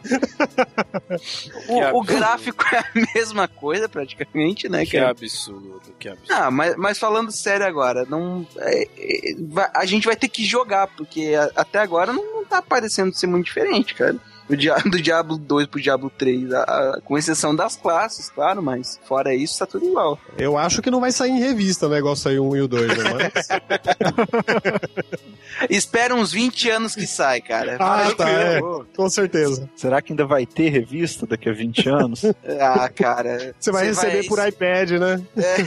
O gráfico é a mesma coisa, praticamente, né, que cara? Absurdo, que absurdo. Ah, mas falando sério agora, a gente vai ter que jogar, porque até agora não tá parecendo ser muito diferente, cara. Do Diablo 2 pro Diablo 3, com exceção das classes, claro, mas fora isso tá tudo igual. Eu acho que não vai sair em revista, né, igual saiu o 1 e o 2, né, mas... Espera uns 20 anos que sai, cara. Com certeza. Será que ainda vai ter revista daqui a 20 anos? Cara... Você vai receber por iPad, né?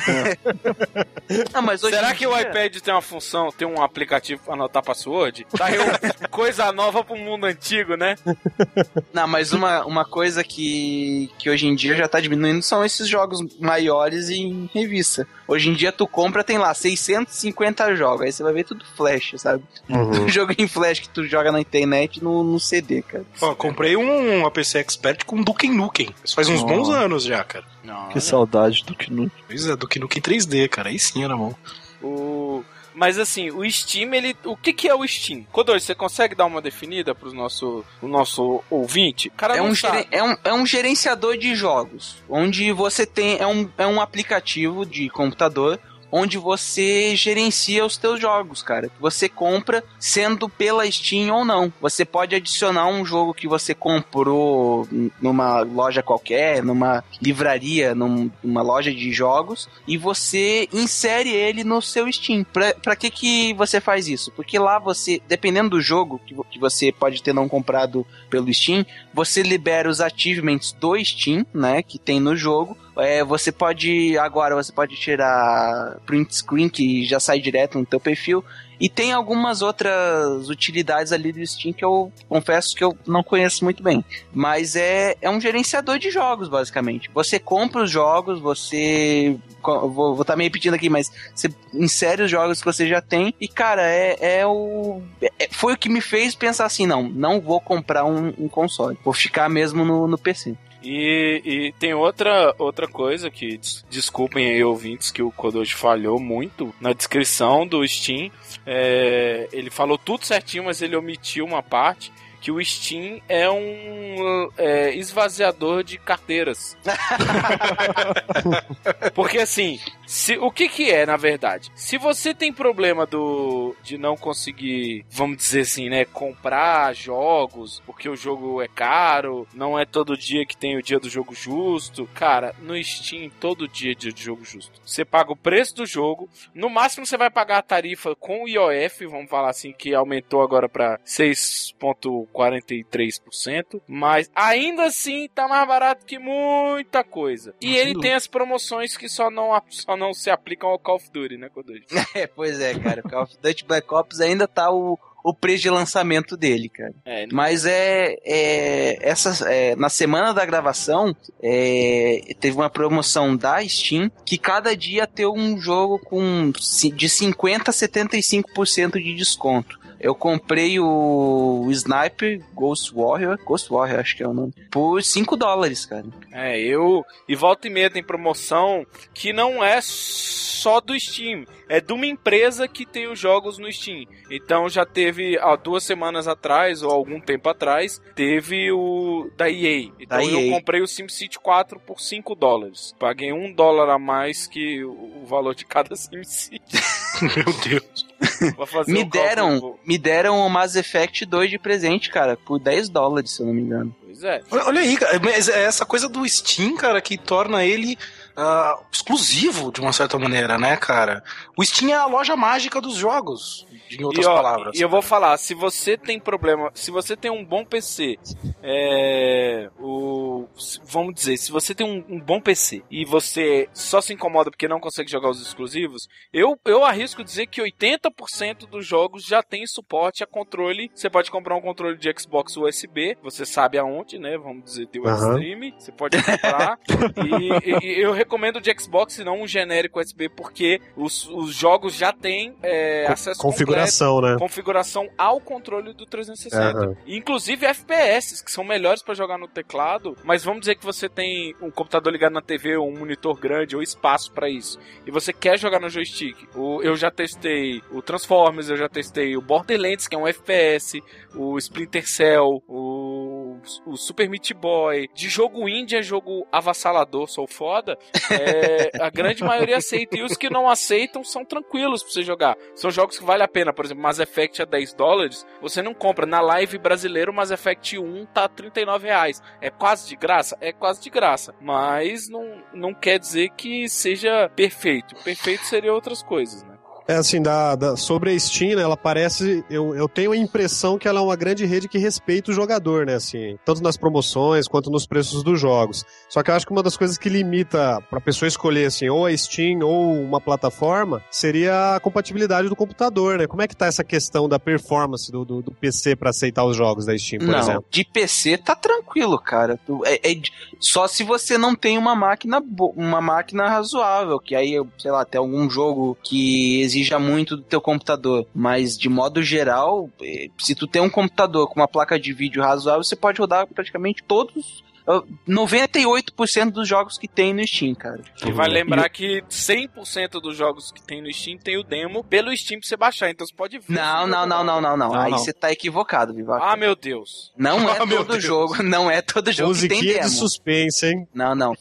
Não, mas será que o iPad tem uma função, tem um aplicativo pra anotar password? Tá aí coisa nova pro mundo antigo, né? Não, mas uma coisa que hoje em dia já tá diminuindo são esses jogos maiores em revista. Hoje em dia tu compra, tem lá 650 jogos, aí você vai ver tudo flash, sabe? Uhum. Jogo em flash que tu joga na internet no CD, cara. Ó, comprei um PC Expert com Duke Nukem. Isso faz uns bons anos já, cara. Que saudade do Duke Nukem. Pois é, Duke Nukem 3D, cara. Aí sim era bom. Mas assim, o Steam, o que é o Steam? Codor, você consegue dar uma definida pro nosso ouvinte? O cara é um gerenciador de jogos, onde você tem, é um aplicativo de computador, onde você gerencia os teus jogos, cara. Você compra, sendo pela Steam ou não. Você pode adicionar um jogo que você comprou numa loja qualquer, numa livraria, numa loja de jogos, e você insere ele no seu Steam. Pra que você faz isso? Porque lá você, dependendo do jogo que você pode ter não comprado pelo Steam, você libera os achievements do Steam, né, que tem no jogo. Você pode tirar print screen que já sai direto no teu perfil, e tem algumas outras utilidades ali do Steam que eu confesso que eu não conheço muito bem, mas é um gerenciador de jogos, basicamente. Você compra os jogos, vou estar me repetindo aqui, mas você insere os jogos que você já tem, e cara, foi o que me fez pensar assim, não vou comprar um console, vou ficar mesmo no PC. E tem outra coisa que, desculpem aí ouvintes, que o Kodoji falhou muito na descrição do Steam. Ele falou tudo certinho, mas ele omitiu uma parte, que o Steam é um esvaziador de carteiras. Porque assim, o que é, na verdade? Se você tem problema de não conseguir, vamos dizer assim, né, comprar jogos, porque o jogo é caro, não é todo dia que tem o dia do jogo justo, cara, no Steam todo dia é dia de jogo justo. Você paga o preço do jogo, no máximo você vai pagar a tarifa com o IOF, vamos falar assim, que aumentou agora para 6,43%, mas ainda assim tá mais barato que muita coisa. E ele tem as promoções que só não se aplicam ao Call of Duty, né, Kodoji? Pois é, cara, o Call of Duty Black Ops ainda tá o preço de lançamento dele, cara. Mas na semana da gravação, teve uma promoção da Steam que cada dia tem um jogo de 50% a 75% de desconto. Eu comprei o Sniper Ghost Warrior acho que é o nome, por $5, cara. E volta e meia tem promoção que não é só do Steam, é de uma empresa que tem os jogos no Steam. Então já teve, há 2 semanas atrás, ou algum tempo atrás, teve o da EA. Então eu comprei o SimCity 4 por $5. Paguei $1 a mais que o valor de cada SimCity. Meu Deus. Me deram o Mass Effect 2 de presente, cara, por $10, se eu não me engano. Pois é. Olha aí, cara, mas essa coisa do Steam, cara, que torna ele exclusivo de uma certa maneira, né, cara? O Steam é a loja mágica dos jogos, em outras palavras. E eu vou falar, se você tem problema, se você tem um bom PC, vamos dizer, se você tem um bom PC e você só se incomoda porque não consegue jogar os exclusivos, eu arrisco dizer que 80% dos jogos já tem suporte a controle. Você pode comprar um controle de Xbox USB, você sabe aonde, né? Vamos dizer, tem o Extreme, você pode comprar. e eu recomendo de Xbox e não um genérico USB, porque os jogos já têm acesso configuração, completo, né? Configuração ao controle do 360. Inclusive FPS, que são melhores para jogar no teclado, mas vamos dizer que você tem um computador ligado na TV, ou um monitor grande, ou espaço para isso, e você quer jogar no joystick. Eu já testei o Transformers, eu já testei o Borderlands, que é um FPS, o Splinter Cell, o Super Meat Boy. De jogo indie é jogo avassalador, sou foda. A grande maioria aceita. E os que não aceitam são tranquilos pra você jogar. São jogos que vale a pena. Por exemplo, Mass Effect a $10. Você não compra. Na live brasileira, o Mass Effect 1 tá R$39. É quase de graça? É quase de graça. Mas não quer dizer que seja perfeito. Perfeito seria outras coisas, né? Assim, sobre a Steam, né, ela parece... Eu tenho a impressão que ela é uma grande rede que respeita o jogador, né, assim, tanto nas promoções quanto nos preços dos jogos. Só que eu acho que uma das coisas que limita pra pessoa escolher, assim, ou a Steam ou uma plataforma, seria a compatibilidade do computador, né? Como é que tá essa questão da performance do PC pra aceitar os jogos da Steam, por exemplo? De PC tá tranquilo, cara. Só se você não tem uma máquina razoável, que aí, sei lá, tem algum jogo que exija muito do teu computador, mas de modo geral, se tu tem um computador com uma placa de vídeo razoável, você pode rodar praticamente todos 98% dos jogos que tem no Steam, cara. E vai lembrar que 100% dos jogos que tem no Steam tem o demo pelo Steam pra você baixar, então você pode ver. Não. Aí você tá equivocado, Vivaco. Ah, meu Deus. Não é todo jogo, não é todo jogo que tem demo. De suspense, hein? Não.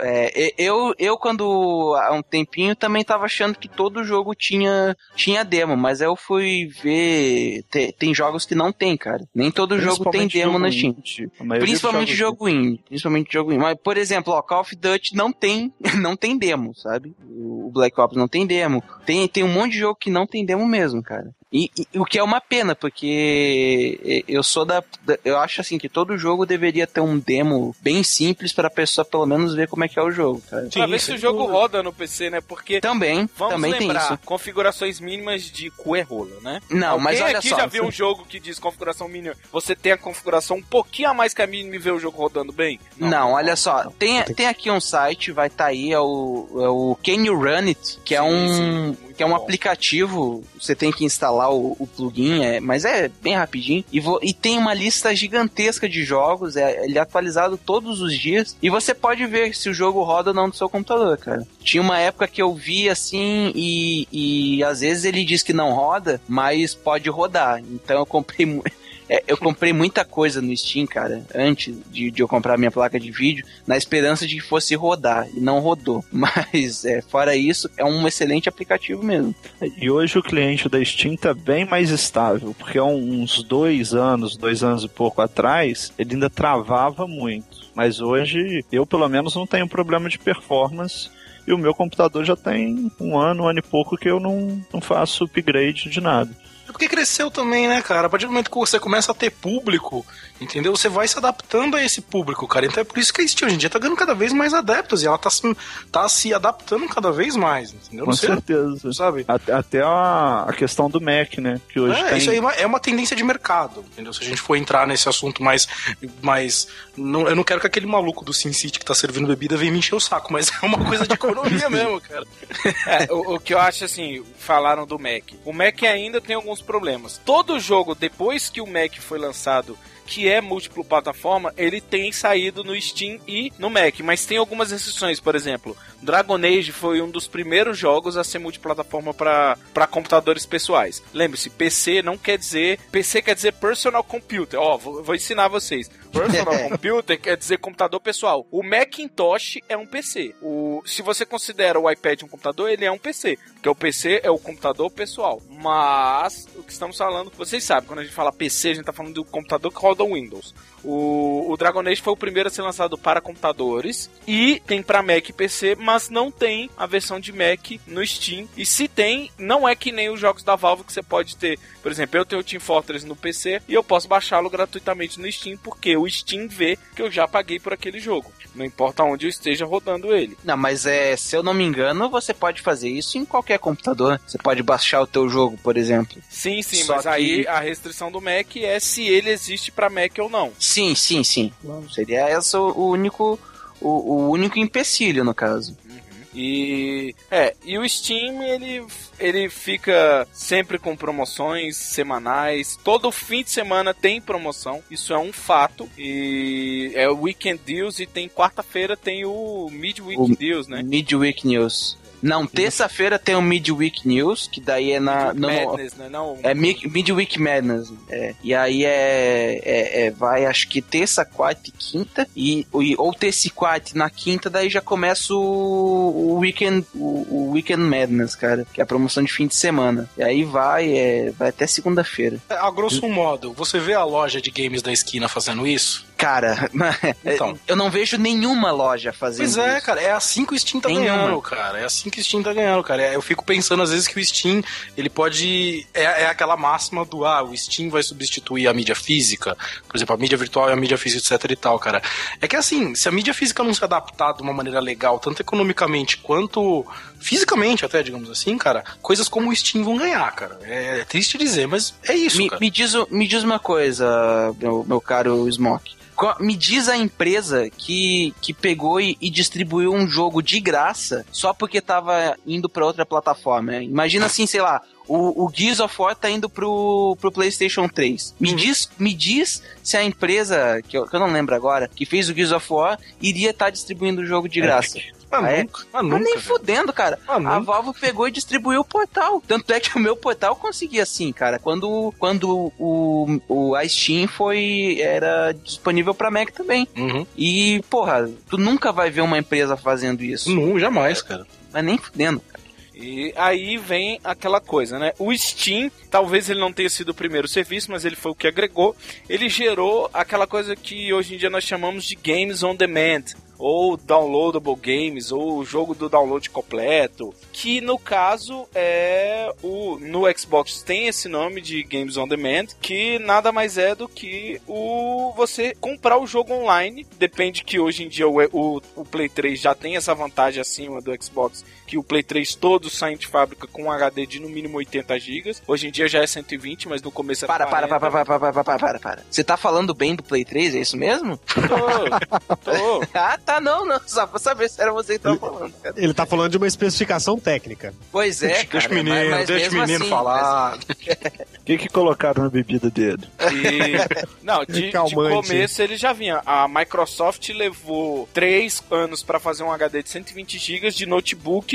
Eu quando há um tempinho também tava achando que todo jogo tinha demo, mas aí eu fui ver, tem jogos que não tem, cara. Nem todo jogo tem demo no Steam. Principalmente jogo indie. Mas, por exemplo, Call of Duty não tem demo, sabe? O Black Ops não tem demo. Tem um monte de jogo que não tem demo mesmo, cara. E o que é uma pena, porque eu acho assim que todo jogo deveria ter um demo bem simples para a pessoa pelo menos ver como é que é o jogo, cara. Pra ver se o jogo roda no PC, né? Porque também lembrar, tem isso. Configurações mínimas de cuerrola, né? Não, mas olha aqui só. já viu um jogo que diz configuração mínima, você tem a configuração um pouquinho a mais que a mínima e vê o jogo rodando bem? Não, olha só. Tem aqui um site, vai estar aí, é o Can You Run It, que é um aplicativo, você tem que instalar o plugin, mas é bem rapidinho, e tem uma lista gigantesca de jogos, ele é atualizado todos os dias, e você pode ver se o jogo roda ou não no seu computador, cara. Tinha uma época que eu vi assim, e às vezes ele diz que não roda, mas pode rodar, então eu comprei Eu comprei muita coisa no Steam, cara, antes de eu comprar minha placa de vídeo, na esperança de que fosse rodar, e não rodou. Mas, fora isso, é um excelente aplicativo mesmo. E hoje o cliente da Steam tá bem mais estável, porque há uns 2 anos e pouco atrás, ele ainda travava muito. Mas hoje, eu pelo menos não tenho problema de performance, e o meu computador já tem 1 ano e pouco que eu não faço upgrade de nada. É porque cresceu também, né, cara? A partir do momento que você começa a ter público, entendeu? Você vai se adaptando a esse público, cara. Então é por isso que a Steam hoje em dia tá ganhando cada vez mais adeptos e ela tá se adaptando cada vez mais, entendeu? Com certeza. Sabe? Até a questão do Mac, né? Que hoje tem... Isso aí é uma tendência de mercado, entendeu? Se a gente for entrar nesse assunto mais eu não quero que aquele maluco do SimCity que tá servindo bebida venha me encher o saco, mas é uma coisa de economia mesmo, cara. O que eu acho, assim, falaram do Mac. O Mac ainda tem alguns problemas. Todo jogo, depois que o Mac foi lançado, que é múltiplo plataforma, ele tem saído no Steam e no Mac, mas tem algumas exceções. Por exemplo, Dragon Age foi um dos primeiros jogos a ser multiplataforma para computadores pessoais. Lembre-se, PC quer dizer Personal Computer. Vou ensinar vocês. Personal Computer quer dizer computador pessoal. O Macintosh é um PC. Se você considera o iPad um computador, ele é um PC, porque o PC é o computador pessoal. Mas o que estamos falando, vocês sabem, quando a gente fala PC, a gente está falando do computador que roda Windows. O Dragon Age foi o primeiro a ser lançado para computadores e tem para Mac e PC, mas não tem a versão de Mac no Steam. E se tem, não é que nem os jogos da Valve que você pode ter. Por exemplo, eu tenho o Team Fortress no PC e eu posso baixá-lo gratuitamente no Steam, porque o Steam vê que eu já paguei por aquele jogo. Não importa onde eu esteja rodando ele. Não, mas se eu não me engano, você pode fazer isso em qualquer computador. Você pode baixar o teu jogo, por exemplo. Sim, mas aí a restrição do Mac é se ele existe para Mac ou não. Sim. Seria esse o único empecilho, no caso. E o Steam, ele fica sempre com promoções semanais. Todo fim de semana tem promoção. Isso é um fato. E é o Weekend Deals e tem quarta-feira tem o Midweek Deals, né? Midweek News. Não, terça-feira tem o Midweek News, que daí é Madness, né? Não... É Midweek Madness. E aí vai, acho que terça, quarta e quinta. Ou terça e quarta na quinta, daí já começa o Weekend Madness, cara. Que é a promoção de fim de semana. E aí vai até segunda-feira. A grosso modo, você vê a loja de games da esquina fazendo isso? Cara, então, eu não vejo nenhuma loja fazendo isso. Pois é, cara, é assim que o Steam tá ganhando, cara. É assim que o Steam tá ganhando, cara. Eu fico pensando, às vezes, que o Steam, ele pode... É aquela máxima do, o Steam vai substituir a mídia física. Por exemplo, a mídia virtual e a mídia física, etc e tal, cara. É que, assim, se a mídia física não se adaptar de uma maneira legal, tanto economicamente quanto fisicamente até, digamos assim, cara, coisas como o Steam vão ganhar, cara. É triste dizer, mas é isso, cara. Me diz uma coisa, meu caro Smoke. Me diz a empresa que pegou e distribuiu um jogo de graça só porque tava indo pra outra plataforma. Né? Imagina assim, sei lá, o Gears of War tá indo pro PlayStation 3. Me diz se a empresa, que eu não lembro agora, que fez o Gears of War, iria estar distribuindo o jogo de graça. Nunca, nem fudendo, cara. A Valve pegou e distribuiu o Portal. Tanto é que o meu Portal conseguia assim, cara. Quando a Steam era disponível pra Mac também. E, porra, tu nunca vai ver uma empresa fazendo isso. Não, jamais, cara. Mas nem fudendo. E aí vem aquela coisa, né? O Steam, talvez ele não tenha sido o primeiro serviço, mas ele foi o que agregou. Ele gerou aquela coisa que hoje em dia nós chamamos de Games on Demand, ou Downloadable Games, ou o jogo do download completo, que no caso no Xbox tem esse nome de Games on Demand, que nada mais é do que você comprar o jogo online. Depende que hoje em dia o Play 3 já tem essa vantagem acima do Xbox, que o Play 3 todos saem de fábrica com um HD de no mínimo 80 GB. Hoje em dia já é 120, mas no começo era 40. Para. Você tá falando bem do Play 3, é isso mesmo? Tô. Não, só pra saber se era você que tava falando, cara. Ele tá falando de uma especificação técnica. Pois é, cara. Deixa o menino falar. O que colocaram na bebida dele? De começo ele já vinha. A Microsoft levou 3 anos pra fazer um HD de 120 GB de notebook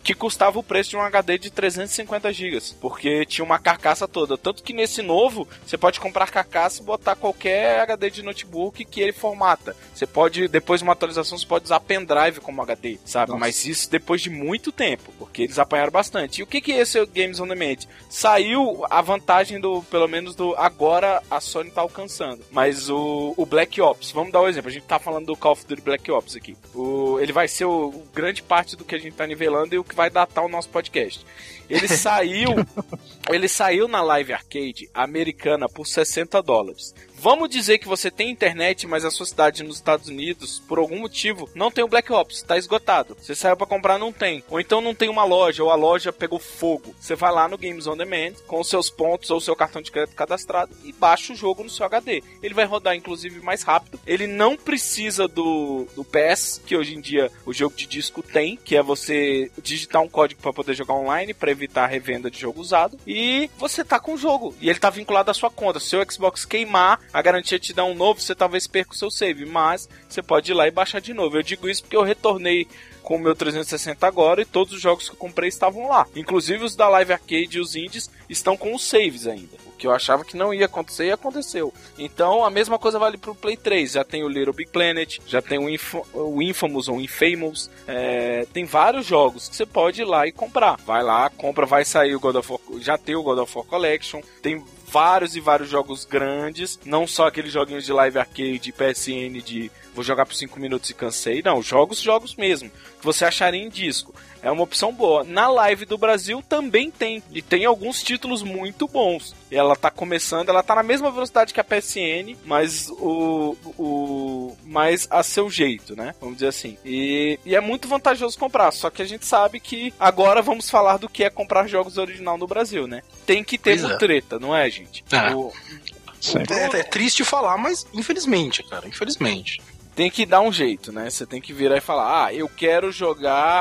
que custava o preço de um HD de 350 GB, porque tinha uma carcaça toda. Tanto que nesse novo, você pode comprar carcaça e botar qualquer HD de notebook que ele formata. Você pode, depois de uma atualização, você pode usar pendrive como HD, sabe? Nossa. Mas isso depois de muito tempo, porque eles apanharam bastante. E o que é esse Games on Demand? Saiu a vantagem do, pelo menos do, agora a Sony tá alcançando. Mas o Black Ops, vamos dar um exemplo, a gente tá falando do Call of Duty Black Ops aqui. Ele vai ser o grande parte do que a gente tá nivelando e o que vai datar o nosso podcast. Ele saiu na Live Arcade americana por $60. Vamos dizer que você tem internet, mas a sua cidade nos Estados Unidos, por algum motivo, não tem o Black Ops, tá esgotado. Você saiu pra comprar, não tem. Ou então não tem uma loja, ou a loja pegou fogo. Você vai lá no Games on Demand, com os seus pontos ou seu cartão de crédito cadastrado, e baixa o jogo no seu HD. Ele vai rodar, inclusive, mais rápido. Ele não precisa do PS, que hoje em dia o jogo de disco tem, que é você digitar um código pra poder jogar online, pra evitar a revenda de jogo usado. E você tá com o jogo. E ele tá vinculado à sua conta. Se o seu Xbox queimar, a garantia te dá um novo, você talvez perca o seu save, mas você pode ir lá e baixar de novo. Eu digo isso porque eu retornei com o meu 360 agora e todos os jogos que eu comprei estavam lá. Inclusive os da Live Arcade e os indies estão com os saves ainda. O que eu achava que não ia acontecer e aconteceu. Então a mesma coisa vale pro Play 3. Já tem o Little Big Planet, já tem o Infamous ou Infamous. Tem vários jogos que você pode ir lá e comprar. Vai lá, compra, vai sair o God of War, já tem o God of War Collection, tem vários e vários jogos grandes, não só aqueles joguinhos de Live Arcade, PSN de vou jogar por 5 minutos e cansei, não, jogos mesmo, que você acharia em disco. É uma opção boa. Na Live do Brasil também tem, e tem alguns títulos muito bons. E ela tá começando, ela tá na mesma velocidade que a PSN, mas mais a seu jeito, né? Vamos dizer assim. E é muito vantajoso comprar, só que a gente sabe que agora vamos falar do que é comprar jogos original no Brasil, né? Tem que ter treta, não é, gente? É triste falar, mas infelizmente, cara, infelizmente. Tem que dar um jeito, né? Você tem que virar e falar, eu quero jogar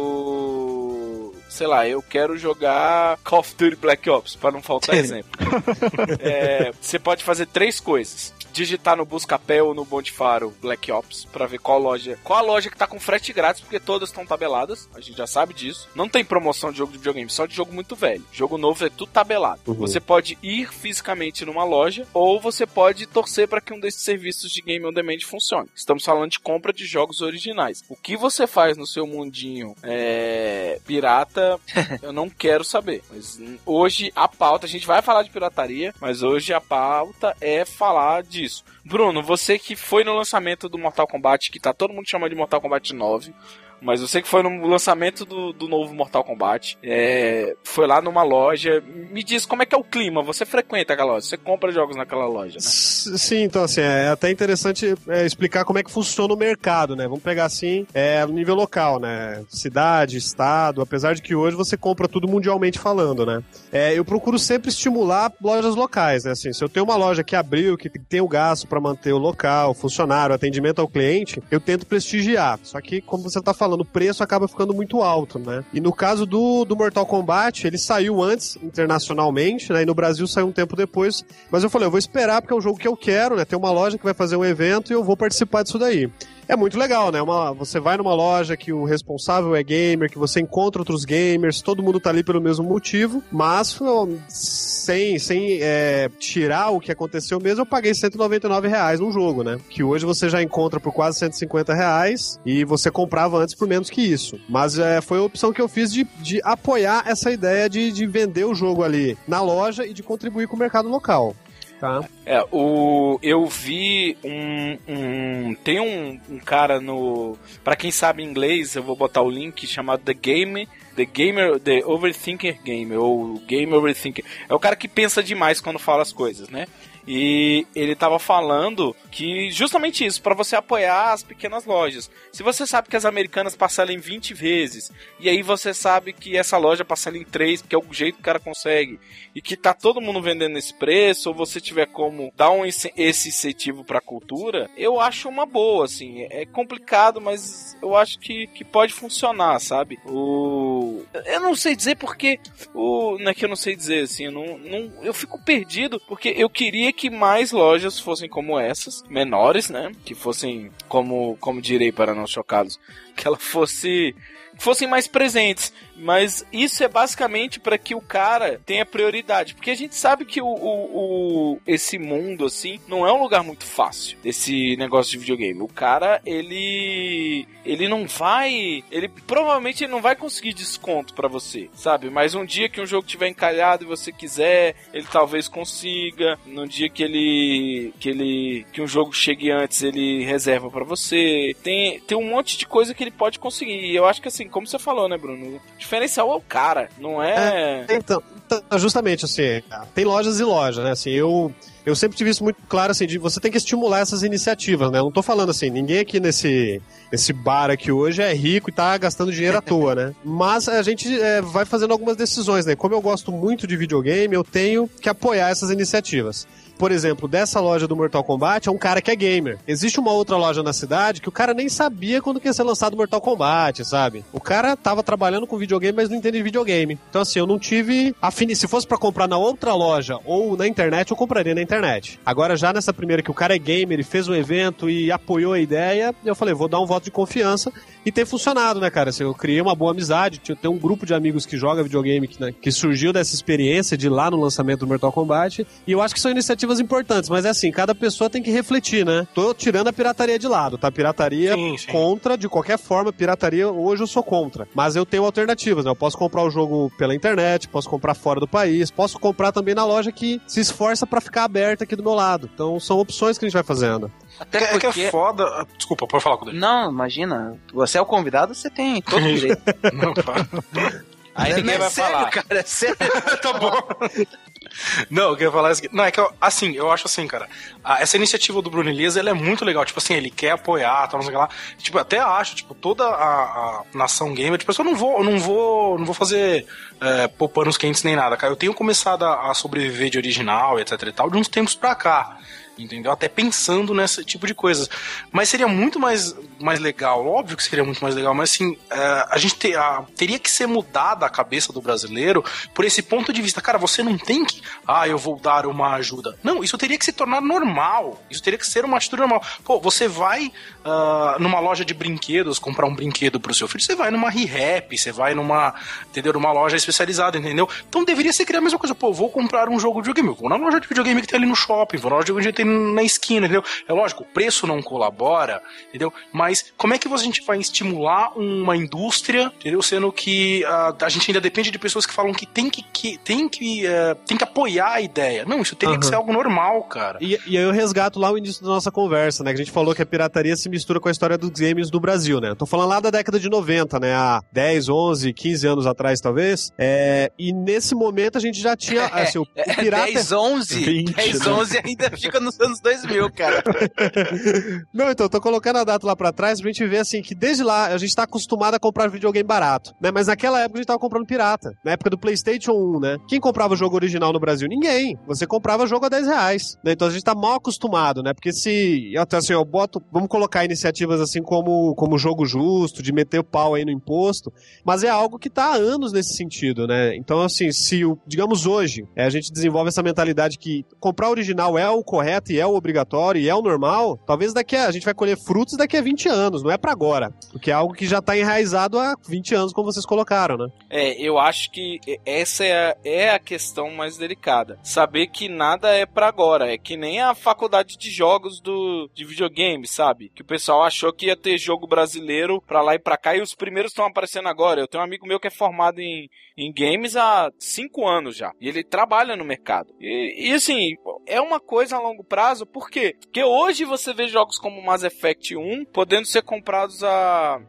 eu quero jogar Call of Duty Black Ops, para não faltar exemplo. Você pode fazer 3 coisas. Digitar no Buscapé ou no Bondifaro Black Ops pra ver qual a loja que tá com frete grátis, porque todas estão tabeladas, a gente já sabe disso. Não tem promoção de jogo de videogame, só de jogo muito velho. Jogo novo é tudo tabelado. Você pode ir fisicamente numa loja ou você pode torcer para que um desses serviços de Game on Demand funcione. Estamos falando de compra de jogos originais. O que você faz no seu mundinho pirata, eu não quero saber. Mas hoje a pauta, a gente vai falar de pirataria, mas hoje a pauta é falar disso. Bruno, você que foi no lançamento do Mortal Kombat, que tá todo mundo chamando de Mortal Kombat 9, mas você que foi no lançamento do novo Mortal Kombat, foi lá numa loja, me diz como é que é o clima, você frequenta aquela loja, você compra jogos naquela loja, né? Sim, então assim, é até interessante explicar como é que funciona o mercado, né? Vamos pegar assim, no nível local, né? Cidade, estado, apesar de que hoje você compra tudo mundialmente falando, né? Eu procuro sempre estimular lojas locais, né? Assim, se eu tenho uma loja que abriu, que tem o gasto para manter o local, o funcionário, o atendimento ao cliente, eu tento prestigiar. Só que, como você tá falando, o preço acaba ficando muito alto, né? E no caso do Mortal Kombat, ele saiu antes internacionalmente, né? E no Brasil saiu um tempo depois. Mas eu falei, eu vou esperar porque é um jogo que eu quero, né? Tem uma loja que vai fazer um evento e eu vou participar disso daí. É muito legal, né? Você vai numa loja que o responsável é gamer, que você encontra outros gamers, todo mundo tá ali pelo mesmo motivo, mas sem tirar o que aconteceu mesmo, eu paguei R$199 num jogo, né? Que hoje você já encontra por quase R$150 e você comprava antes por menos que isso. Mas foi a opção que eu fiz de apoiar essa ideia de vender o jogo ali na loja e de contribuir com o mercado local. Tá. Eu vi tem um cara pra quem sabe inglês, eu vou botar o link, chamado The Overthinker Game, ou Game Overthinker. É o cara que pensa demais quando fala as coisas, né? E ele tava falando que justamente isso, para você apoiar as pequenas lojas. Se você sabe que as americanas parcelam em 20 vezes, e aí você sabe que essa loja parcela em 3, porque é o jeito que o cara consegue, e que tá todo mundo vendendo esse preço, ou você tiver como dar esse incentivo pra cultura, eu acho uma boa, assim. É complicado, mas eu acho que pode funcionar, sabe? Eu não sei dizer porque... Não é que eu não sei dizer, assim, eu fico perdido, porque eu queria que mais lojas fossem como essas, menores, né? Que fossem, como direi para não chocados, que elas fossem mais presentes. Mas isso é basicamente para que o cara tenha prioridade. Porque a gente sabe que esse mundo, assim, não é um lugar muito fácil, esse negócio de videogame. O cara, ele não vai... Provavelmente ele não vai conseguir desconto pra você, sabe? Mas um dia que um jogo tiver encalhado e você quiser, ele talvez consiga. Num dia que um jogo chegue antes, ele reserva pra você. Tem um monte de coisa que ele pode conseguir. E eu acho que, assim, como você falou, né, Bruno? O diferencial é o cara, não é... Então, justamente, assim, tem lojas e lojas, né? Assim, eu sempre tive isso muito claro, assim, de você tem que estimular essas iniciativas, né? Eu não tô falando assim, ninguém aqui nesse bar aqui hoje é rico e tá gastando dinheiro à toa, né? Mas a gente vai fazendo algumas decisões, né? Como eu gosto muito de videogame, eu tenho que apoiar essas iniciativas. Por exemplo, dessa loja do Mortal Kombat é um cara que é gamer. Existe uma outra loja na cidade que o cara nem sabia quando que ia ser lançado Mortal Kombat, sabe? O cara tava trabalhando com videogame, mas não entende de videogame. Então, assim, eu não tive se fosse pra comprar na outra loja ou na internet, eu compraria na internet. Agora, já nessa primeira que o cara é gamer, ele fez um evento e apoiou a ideia, eu falei, vou dar um voto de confiança. E tem funcionado, né, cara? Assim, eu criei uma boa amizade, tem um grupo de amigos que joga videogame que surgiu dessa experiência de ir lá no lançamento do Mortal Kombat, e eu acho que são iniciativas importantes, mas é assim, cada pessoa tem que refletir, né? Tô tirando a pirataria de lado, tá? Pirataria sim. Contra, de qualquer forma, pirataria hoje eu sou contra. Mas eu tenho alternativas, né? Eu posso comprar o jogo pela internet, posso comprar fora do país, posso comprar também na loja que se esforça pra ficar aberta aqui do meu lado. Então são opções que a gente vai fazendo. Até porque... É que é foda... Desculpa, pode falar com ele. Não, imagina. Você é o convidado, você tem todo o direito. Não, fala. Aí ninguém vai sério, falar. Cara, é sério. Tá bom. Não, eu queria falar isso aqui. Não, é que eu acho assim, cara, essa iniciativa do Bruno Elias, ela é muito legal, tipo assim, ele quer apoiar, tal, não sei o que lá, tipo, até acho, tipo, toda a nação gamer, tipo, eu não vou fazer panos quentes nem nada, cara, eu tenho começado a sobreviver de original, etc e tal, de uns tempos pra cá, entendeu? Até pensando nesse tipo de coisas. Mas seria muito mais legal, óbvio que seria muito mais legal, mas assim, a gente teria que ser mudada a cabeça do brasileiro por esse ponto de vista. Cara, você não tem que, eu vou dar uma ajuda. Não, isso teria que se tornar normal. Isso teria que ser uma atitude normal. Pô, você vai numa loja de brinquedos comprar um brinquedo pro seu filho, você vai numa ReHap, você vai numa loja especializada, entendeu? Então deveria ser criar a mesma coisa. Pô, vou comprar um jogo de videogame, eu vou na loja de videogame que tem ali no shopping, vou na loja de videogame que tem na esquina, entendeu? É lógico, o preço não colabora, entendeu? Mas como é que a gente vai estimular uma indústria, entendeu? Sendo que a gente ainda depende de pessoas que falam que tem que apoiar a ideia. Não, isso teria que ser algo normal, cara. E aí eu resgato lá o início da nossa conversa, né? Que a gente falou que a pirataria se mistura com a história dos games do Brasil, né? Eu tô falando lá da década de 90, né? Há 10, 11, 15 anos atrás, talvez. E nesse momento a gente já tinha... Assim, o pirata... 10, 11? 10, 11 ainda fica nos anos 2000, cara. Não, então, eu tô colocando a data lá pra trás pra gente ver, assim, que desde lá a gente tá acostumado a comprar videogame barato, né? Mas naquela época a gente tava comprando pirata. Na época do PlayStation 1, né? Quem comprava o jogo original no Brasil? Ninguém. Você comprava jogo a R$10, né? Então a gente tá mal acostumado, né? Porque até assim, vamos colocar iniciativas assim como jogo justo, de meter o pau aí no imposto, mas é algo que tá há anos nesse sentido, né? Então, assim, digamos hoje, a gente desenvolve essa mentalidade que comprar o original é o correto e é o obrigatório e é o normal, talvez a gente vai colher frutos daqui a 20 anos, não é pra agora. Porque é algo que já tá enraizado há 20 anos, como vocês colocaram, né? Eu acho que essa é a questão mais delicada. Saber que nada é pra agora. É que nem a faculdade de jogos de videogame, sabe? Que o pessoal achou que ia ter jogo brasileiro pra lá e pra cá e os primeiros estão aparecendo agora. Eu tenho um amigo meu que é formado em games há 5 anos já. E ele trabalha no mercado. E assim, é uma coisa a longo prazo. Por quê? Porque hoje você vê jogos como Mass Effect 1 podendo ser comprados a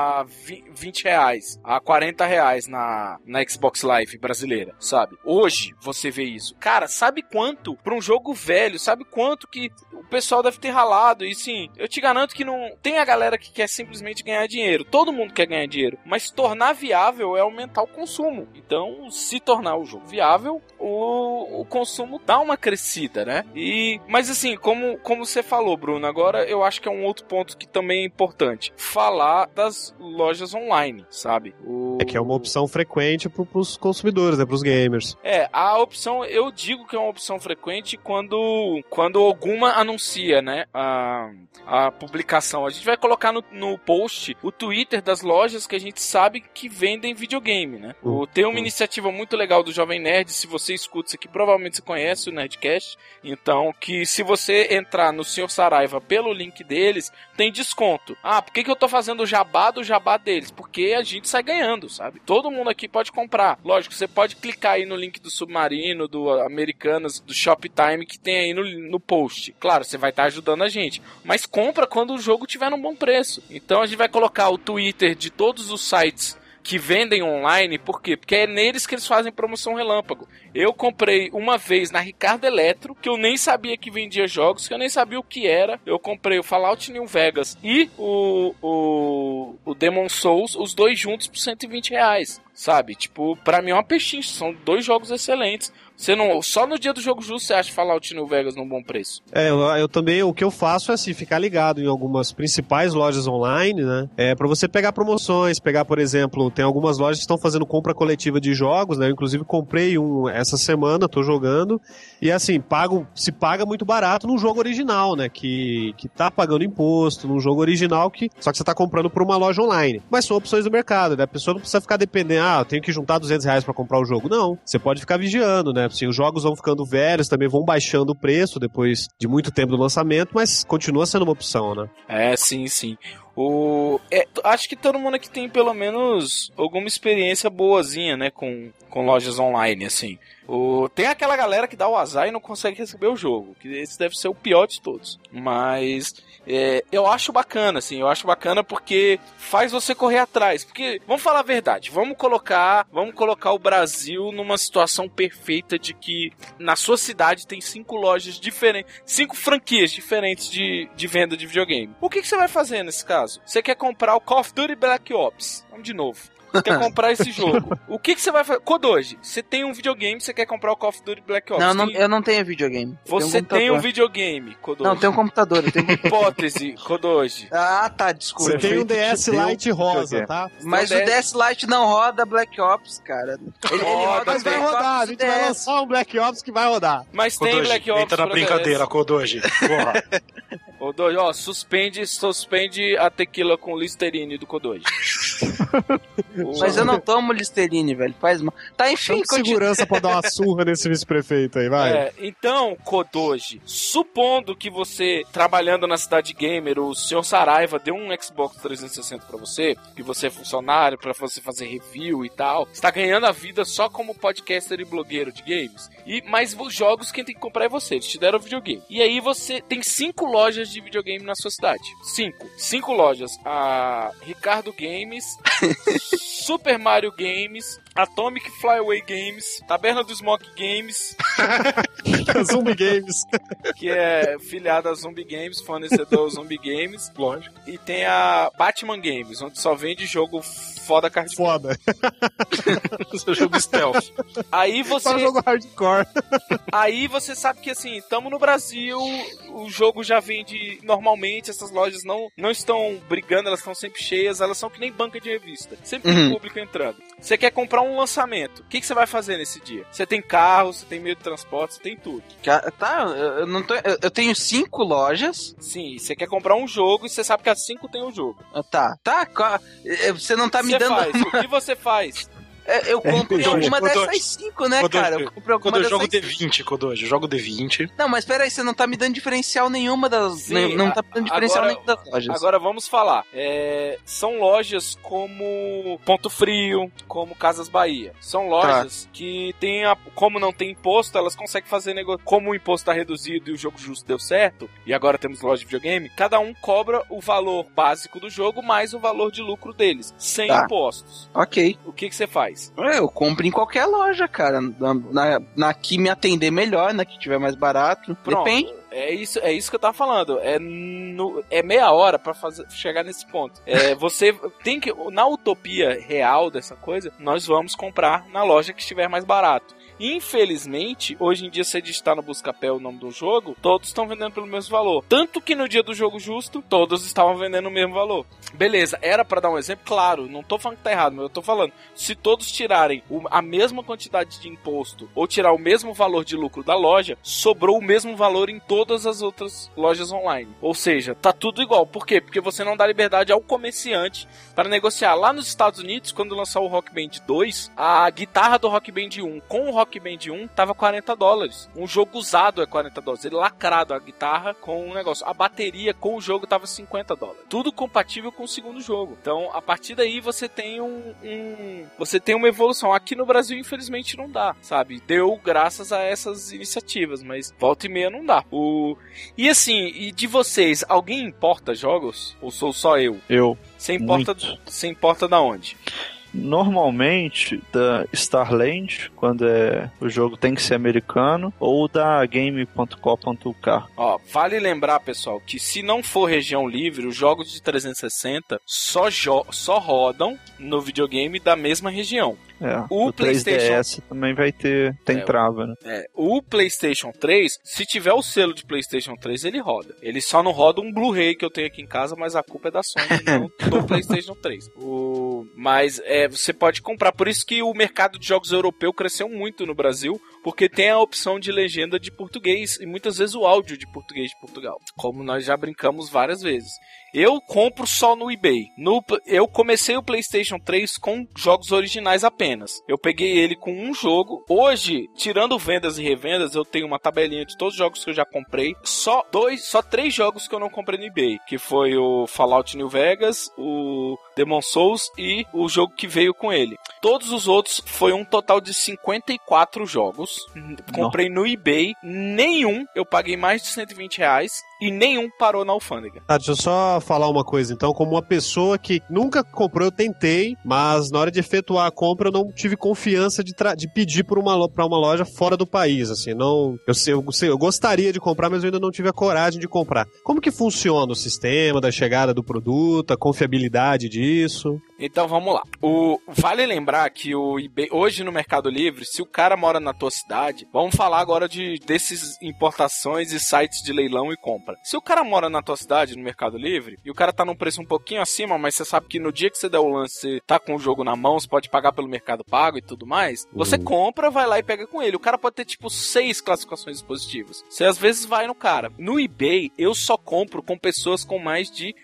R$20, a R$40 na Xbox Live brasileira, sabe? Hoje você vê isso. Cara, sabe quanto pra um jogo velho? Sabe quanto que o pessoal deve ter ralado? E sim, eu te garanto que não tem a galera que quer simplesmente ganhar dinheiro. Todo mundo quer ganhar dinheiro. Mas tornar viável é aumentar o consumo. Então, se tornar o jogo viável, o consumo dá uma crescida, né? Mas assim, como você falou, Bruno, agora eu acho que é um outro ponto que também é importante. Falar das lojas online, sabe? É que é uma opção frequente pros consumidores, né? Pros gamers. A opção, eu digo que é uma opção frequente quando alguma anuncia, né? A publicação. A gente vai colocar no post o Twitter das lojas que a gente sabe que vendem videogame, né? Tem uma iniciativa muito legal do Jovem Nerd, se você escuta isso aqui, provavelmente você conhece o Nerdcast, então, que se você entrar no Sr. Saraiva pelo link deles, tem desconto. Por que eu tô fazendo o jabá do jabá deles? Porque a gente sai ganhando, sabe? Todo mundo aqui pode comprar. Lógico, você pode clicar aí no link do Submarino, do Americanas, do Shoptime, que tem aí no post. Claro, você vai estar ajudando a gente, mas compra quando o jogo tiver num bom preço. Então a gente vai colocar o Twitter de todos os sites que vendem online, por quê? Porque é neles que eles fazem promoção relâmpago. Eu comprei uma vez na Ricardo Eletro, que eu nem sabia que vendia jogos, que eu nem sabia o que era. Eu comprei o Fallout New Vegas e o Demon Souls, os dois juntos por R$120, sabe? Tipo, pra mim é uma pechincha, são dois jogos excelentes. Você não, só no dia do jogo justo você acha Fallout New Vegas num bom preço. Eu também, o que eu faço é assim, ficar ligado em algumas principais lojas online, né? Pra você pegar promoções, por exemplo, tem algumas lojas que estão fazendo compra coletiva de jogos, né? Eu, inclusive, comprei um essa semana, tô jogando, e assim, se paga muito barato num jogo original, né? Que tá pagando imposto, num jogo original só que você tá comprando por uma loja online. Mas são opções do mercado, né? A pessoa não precisa ficar dependendo, eu tenho que juntar R$200 pra comprar o jogo. Não, você pode ficar vigiando, né? Assim, os jogos vão ficando velhos, também vão baixando o preço depois de muito tempo do lançamento, mas continua sendo uma opção, né? Sim. Acho que todo mundo aqui tem pelo menos alguma experiência boazinha, né, com lojas online, assim. Tem aquela galera que dá o azar e não consegue receber o jogo, que esse deve ser o pior de todos. Mas eu acho bacana, assim, porque faz você correr atrás. Porque, vamos falar a verdade, vamos colocar o Brasil numa situação perfeita de que na sua cidade tem 5 lojas diferentes, 5 franquias diferentes de venda de videogame. O que você vai fazer nesse caso? Você quer comprar o Call of Duty Black Ops? Vamos de novo. Quer comprar esse jogo. O que você vai fazer? Kodoji, você tem um videogame, você quer comprar o Call of Duty Black Ops? Eu não tenho videogame. Você tem um videogame, Kodoji? Não, eu tenho um computador. Hipótese, Kodoji. Tá, desculpa. Você tem um DS Lite rosa, tá? Mas o DS Lite não roda Black Ops, cara. Ele roda, mas vai rodar, a gente vai lançar um Black Ops que vai rodar. Mas Kodoji, tem Black Ops. Entra na brincadeira, Kodoji. Porra. Kodoji, suspende a tequila com Listerine do Kodoji. Mas eu não tomo Listerine, velho. Faz mal. Tá, enfim. Segurança pra dar uma surra nesse vice-prefeito aí, vai. Então, Kodoji, supondo que você, trabalhando na cidade gamer, o Sr. Saraiva deu um Xbox 360 pra você, que você é funcionário, pra você fazer review e tal, você tá ganhando a vida só como podcaster e blogueiro de games. Mas os jogos quem tem que comprar é você, eles te deram o videogame. E aí você tem 5 lojas de videogame na sua cidade. 5 lojas. A Ricardo Games, Super Mario Games, Atomic Flyaway Games, Taberna do Smoke Games, Zumbi Games, que é filiada a Zumbi Games, fornecedor Zumbi Games, lógico. E tem a Batman Games, onde só vende jogo foda card. Foda. Seu jogo stealth. Aí você. Só jogo hardcore. Aí você sabe que assim, estamos no Brasil, o jogo já vende normalmente, essas lojas não estão brigando, elas estão sempre cheias, elas são que nem banca de revista. Sempre tem público entrando. Você quer comprar um lançamento, o que você vai fazer nesse dia? Você tem carro, você tem meio de transporte, você tem tudo. Tá, eu tenho 5 lojas. Sim, você quer comprar um jogo e você sabe que as 5 tem o jogo. Tá, você não tá me dando... O que você faz? Eu compro alguma dessas 5, né, cara? Eu compro alguma dessas 5. Eu jogo D20, Kodoji. Eu jogo D20. Não, mas peraí, você não tá me dando diferencial nenhuma das... Sim, não tá me dando diferencial nenhuma das lojas. Agora vamos falar. São lojas como Ponto Frio, como Casas Bahia. São lojas que tem como não tem imposto, elas conseguem fazer negócio. Como o imposto tá reduzido e o jogo justo deu certo, e agora temos loja de videogame, cada um cobra o valor básico do jogo mais o valor de lucro deles, sem impostos. Ok. O que você faz? Eu compro em qualquer loja, cara. Na que me atender melhor, na que tiver mais barato. Pronto. Depende. É isso que eu tava falando. É meia hora pra chegar nesse ponto. Você tem que... Na utopia real dessa coisa, nós vamos comprar na loja que estiver mais barato. Infelizmente, hoje em dia, você digitar no Buscapé o nome do jogo, todos estão vendendo pelo mesmo valor. Tanto que no dia do jogo justo, todos estavam vendendo o mesmo valor. Beleza, era pra dar um exemplo? Claro, não tô falando que tá errado, mas eu tô falando, se todos tirarem a mesma quantidade de imposto ou tirar o mesmo valor de lucro da loja, sobrou o mesmo valor em todas as outras lojas online. Ou seja, tá tudo igual. Por quê? Porque você não dá liberdade ao comerciante para negociar. Lá nos Estados Unidos, quando lançar o Rock Band 2, a guitarra do Rock Band 1 com o Rock Band 1 tava $40. Um jogo usado é $40. Ele lacrado a guitarra com o negócio. A bateria com o jogo tava $50. Tudo compatível com o segundo jogo. Então, a partir daí você tem você tem uma evolução. Aqui no Brasil, infelizmente, não dá, sabe? Deu graças a essas iniciativas, mas volta e meia não dá. E assim, e de vocês, alguém importa jogos? Ou sou só eu? Eu. Você importa da onde? Normalmente da Starland, quando o jogo tem que ser americano, ou da game.co.uk. Ó, vale lembrar, pessoal, que se não for região livre, os jogos de 360 só rodam no videogame da mesma região. O PlayStation 3DS também vai ter, tem trava, né? O PlayStation 3, se tiver o selo de PlayStation 3, ele roda. Ele só não roda um Blu-ray que eu tenho aqui em casa, mas a culpa é da Sony, não do PlayStation 3. Mas você pode comprar. Por isso que o mercado de jogos europeu cresceu muito no Brasil, porque tem a opção de legenda de português e muitas vezes o áudio de português de Portugal, como nós já brincamos várias vezes. Eu compro só no eBay. Eu comecei o PlayStation 3 com jogos originais apenas. Eu peguei ele com um jogo. Hoje, tirando vendas e revendas, eu tenho uma tabelinha de todos os jogos que eu já comprei. Só 3 jogos que eu não comprei no eBay, que foi o Fallout New Vegas, o Demon's Souls e o jogo que veio com ele. Todos os outros foi um total de 54 jogos. Comprei no eBay. Nenhum eu paguei mais de R$120 e nenhum parou na alfândega. Deixa eu só falar uma coisa, então. Como uma pessoa que nunca comprou, eu tentei, mas na hora de efetuar a compra eu não tive confiança de pedir pra uma loja fora do país, assim. Não, eu gostaria de comprar, mas eu ainda não tive a coragem de comprar. Como que funciona o sistema da chegada do produto, a confiabilidade disso? Então vamos lá. Vale lembrar que o eBay, hoje no Mercado Livre, se o cara mora na tua cidade, vamos falar agora desses importações e sites de leilão e compra. Se o cara mora na tua cidade, no Mercado Livre, e o cara tá num preço um pouquinho acima, mas você sabe que no dia que você der o lance, você tá com o jogo na mão, você pode pagar pelo Mercado Pago e tudo mais, você compra, vai lá e pega com ele. O cara pode ter tipo 6 classificações positivas. Você às vezes vai no cara. No eBay, eu só compro com pessoas com mais de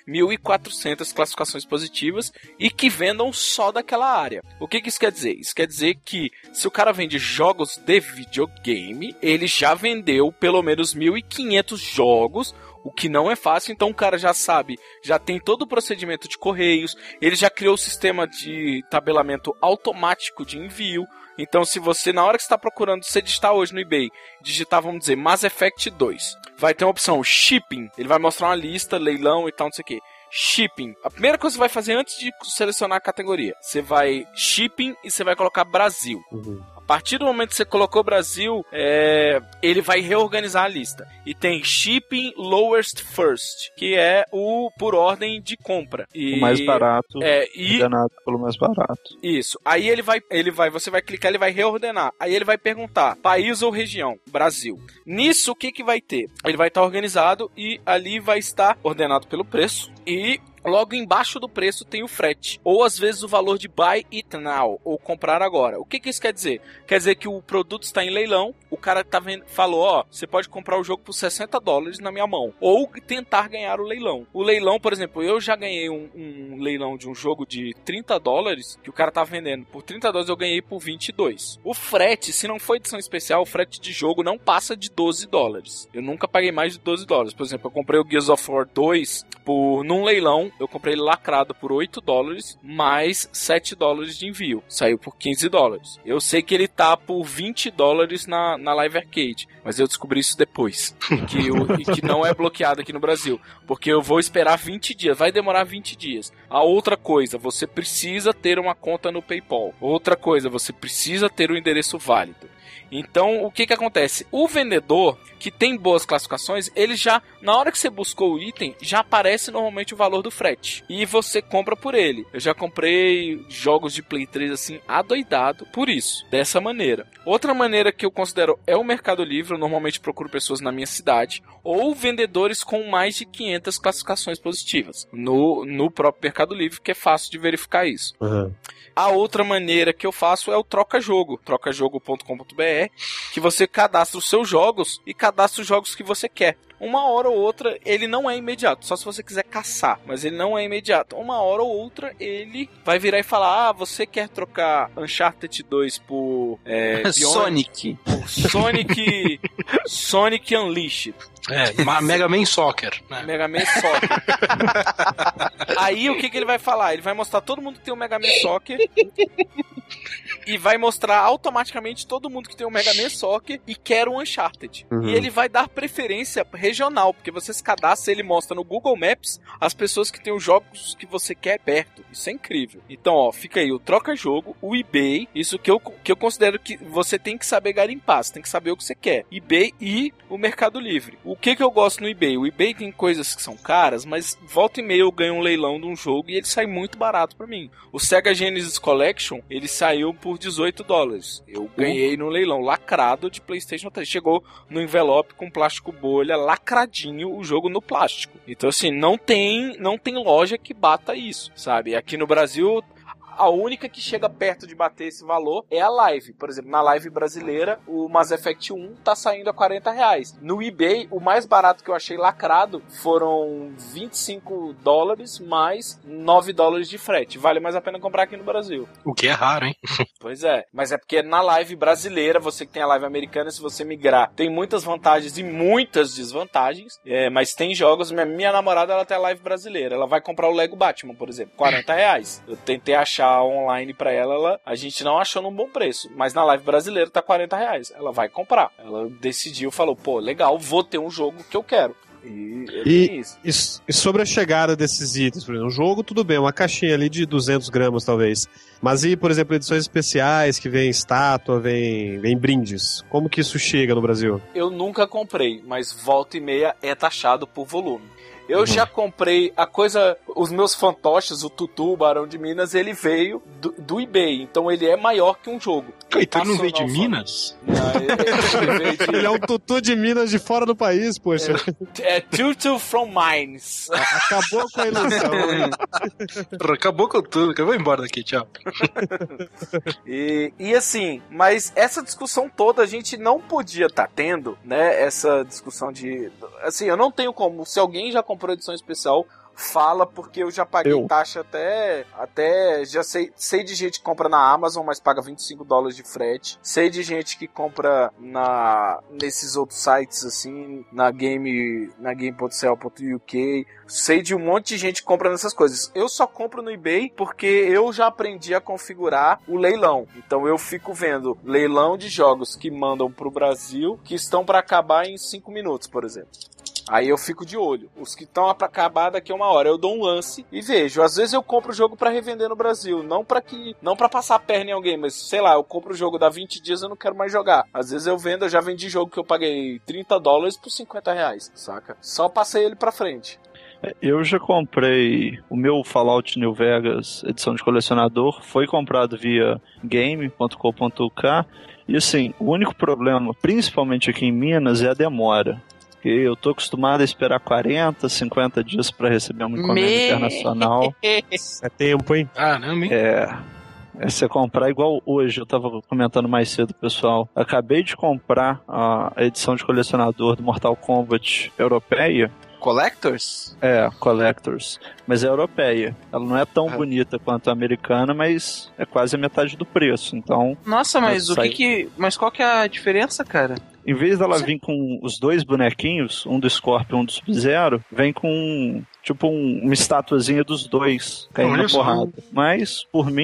1.400 classificações positivas e que vendam só daquela área. O que isso quer dizer? Isso quer dizer que se o cara vende jogos de videogame, ele já vendeu pelo menos 1.500 jogos, o que não é fácil. Então o cara já sabe, já tem todo o procedimento de correios, ele já criou o sistema de tabelamento automático de envio. Então se você, na hora que você está procurando, você digitar hoje no eBay, digitar, vamos dizer, Mass Effect 2, vai ter uma opção shipping, ele vai mostrar uma lista, leilão e tal, não sei o que. Shipping. A primeira coisa que você vai fazer antes de selecionar a categoria, você vai shipping e você vai colocar Brasil. A partir do momento que você colocou Brasil, ele vai reorganizar a lista. E tem shipping lowest first, que é o por ordem de compra. O mais barato. Ordenado pelo mais barato. Isso. Aí você vai clicar, ele vai reordenar. Aí ele vai perguntar, país ou região? Brasil. Nisso, o que vai ter? Ele vai estar organizado e ali vai estar ordenado pelo preço e logo embaixo do preço tem o frete, ou às vezes o valor de buy it now, ou comprar agora. O que isso quer dizer? Quer dizer que o produto está em leilão, o cara tá falou, você pode comprar o jogo por $60 na minha mão, ou tentar ganhar o leilão. O leilão, por exemplo, eu já ganhei um leilão de um jogo de $30, que o cara tá vendendo por $30, eu ganhei por 22. O frete, se não for edição especial, o frete de jogo não passa de $12. Eu nunca paguei mais de $12. Por exemplo, eu comprei o Gears of War 2 num leilão, eu comprei ele lacrado por $8, mais $7 de envio. Saiu por $15. Eu sei que ele tá por $20 na Live Arcade, mas eu descobri isso depois. Que não é bloqueado aqui no Brasil. Porque eu vou esperar 20 dias. Vai demorar 20 dias. A outra coisa, você precisa ter uma conta no PayPal. Outra coisa, você precisa ter um endereço válido. Então, o que acontece? O vendedor, que tem boas classificações, ele já, na hora que você buscou o item, já aparece normalmente o valor do frete. E você compra por ele. Eu já comprei jogos de Play 3 assim, adoidado por isso, dessa maneira. Outra maneira que eu considero é o Mercado Livre. Eu normalmente procuro pessoas na minha cidade, ou vendedores com mais de 500 classificações positivas no próprio Mercado Livre, que é fácil de verificar isso. Uhum. A outra maneira que eu faço é o troca-jogo, trocajogo.com.br, que você cadastra os seus jogos e cadastra os jogos que você quer. Uma hora ou outra, ele não é imediato, só se você quiser caçar, mas ele não é imediato. Uma hora ou outra, ele vai virar e falar, você quer trocar Uncharted 2 por Sonic. Sonic Unleashed. Mega Man Soccer. Né? Mega Man Soccer. Aí, o que ele vai falar? Ele vai mostrar todo mundo que tem o Mega Man Soccer e vai mostrar automaticamente todo mundo que tem o Mega Man Soccer e quer o Uncharted. Uhum. E ele vai dar preferência regional, porque você se cadastra, ele mostra no Google Maps as pessoas que têm os jogos que você quer perto. Isso é incrível. Então, ó, fica aí o troca-jogo, o eBay, isso que eu considero que você tem que saber garimpar, você tem que saber o que você quer. eBay e o Mercado Livre. O que eu gosto no eBay? O eBay tem coisas que são caras, mas volta e meia eu ganho um leilão de um jogo e ele sai muito barato pra mim. O Sega Genesis Collection, ele saiu por $18. Eu ganhei no leilão lacrado de PlayStation 3. Chegou no envelope com plástico bolha, lacradinho o jogo no plástico. Então assim, não tem loja que bata isso, sabe? Aqui no Brasil, a única que chega perto de bater esse valor é a Live. Por exemplo, na Live brasileira, o Mass Effect 1 tá saindo a R$40. No eBay, o mais barato que eu achei lacrado foram $25 mais $9 de frete. Vale mais a pena comprar aqui no Brasil. O que é raro, hein? Pois é, mas é porque na Live brasileira, você que tem a Live americana, se você migrar, tem muitas vantagens e muitas desvantagens, mas tem jogos, minha namorada, ela tem a Live brasileira, ela vai comprar o Lego Batman, por exemplo, R$40. Eu tentei achar online pra ela, a gente não achou num bom preço, mas na Live brasileira tá R$40. Ela vai comprar. Ela decidiu, falou, pô, legal, vou ter um jogo que eu quero. E sobre a chegada desses itens, por exemplo, um jogo, tudo bem, uma caixinha ali de 200 gramas talvez, mas e, por exemplo, edições especiais que vem estátua, vem brindes, como que isso chega no Brasil? Eu nunca comprei, mas volta e meia é taxado por volume. Eu já comprei a coisa, os meus fantoches, o Tutu, o Barão de Minas, ele veio do eBay, então ele é maior que um jogo. Então ele não veio de Minas? Não, ele é um Tutu de Minas de fora do país, poxa. É Tutu from Mines. Acabou com a ilusão. Acabou com tudo, eu vou embora daqui, tchau. E assim, mas essa discussão toda a gente não podia estar tendo, né? Essa discussão de... Assim, eu não tenho como, se alguém já comprou edição especial, fala, porque eu já paguei taxa até já sei de gente que compra na Amazon, mas paga $25 de frete. Sei de gente que compra nesses outros sites, assim, na game.cel.uk. Sei de um monte de gente que compra nessas coisas. Eu só compro no eBay porque eu já aprendi a configurar o leilão. Então eu fico vendo leilão de jogos que mandam pro Brasil, que estão para acabar em 5 minutos, por exemplo. Aí eu fico de olho. Os que estão pra acabar daqui a 1 hora, eu dou um lance e vejo. Às vezes eu compro o jogo pra revender no Brasil. Não pra passar a perna em alguém, mas sei lá, eu compro o jogo, dá 20 dias, eu não quero mais jogar. Às vezes eu já vendi jogo que eu paguei $30 por R$50, saca? Só passei ele pra frente. Eu já comprei o meu Fallout New Vegas, edição de colecionador, foi comprado via game.com.uk. E assim, o único problema, principalmente aqui em Minas, é a demora. Eu tô acostumado a esperar 40, 50 dias pra receber uma encomenda internacional. É tempo, hein? Caramba, hein? É você comprar igual hoje, eu tava comentando mais cedo, pessoal. Acabei de comprar a edição de colecionador do Mortal Kombat europeia. Collectors? Collectors. Mas é europeia. Ela não é tão bonita quanto a americana, mas é quase a metade do preço, então... Nossa, mas mas qual que é a diferença, cara? Em vez dela vir com os 2 bonequinhos, um do Scorpion e um do Sub-Zero, vem com tipo uma estatuazinha dos 2 caindo na porrada. Mas, por mim,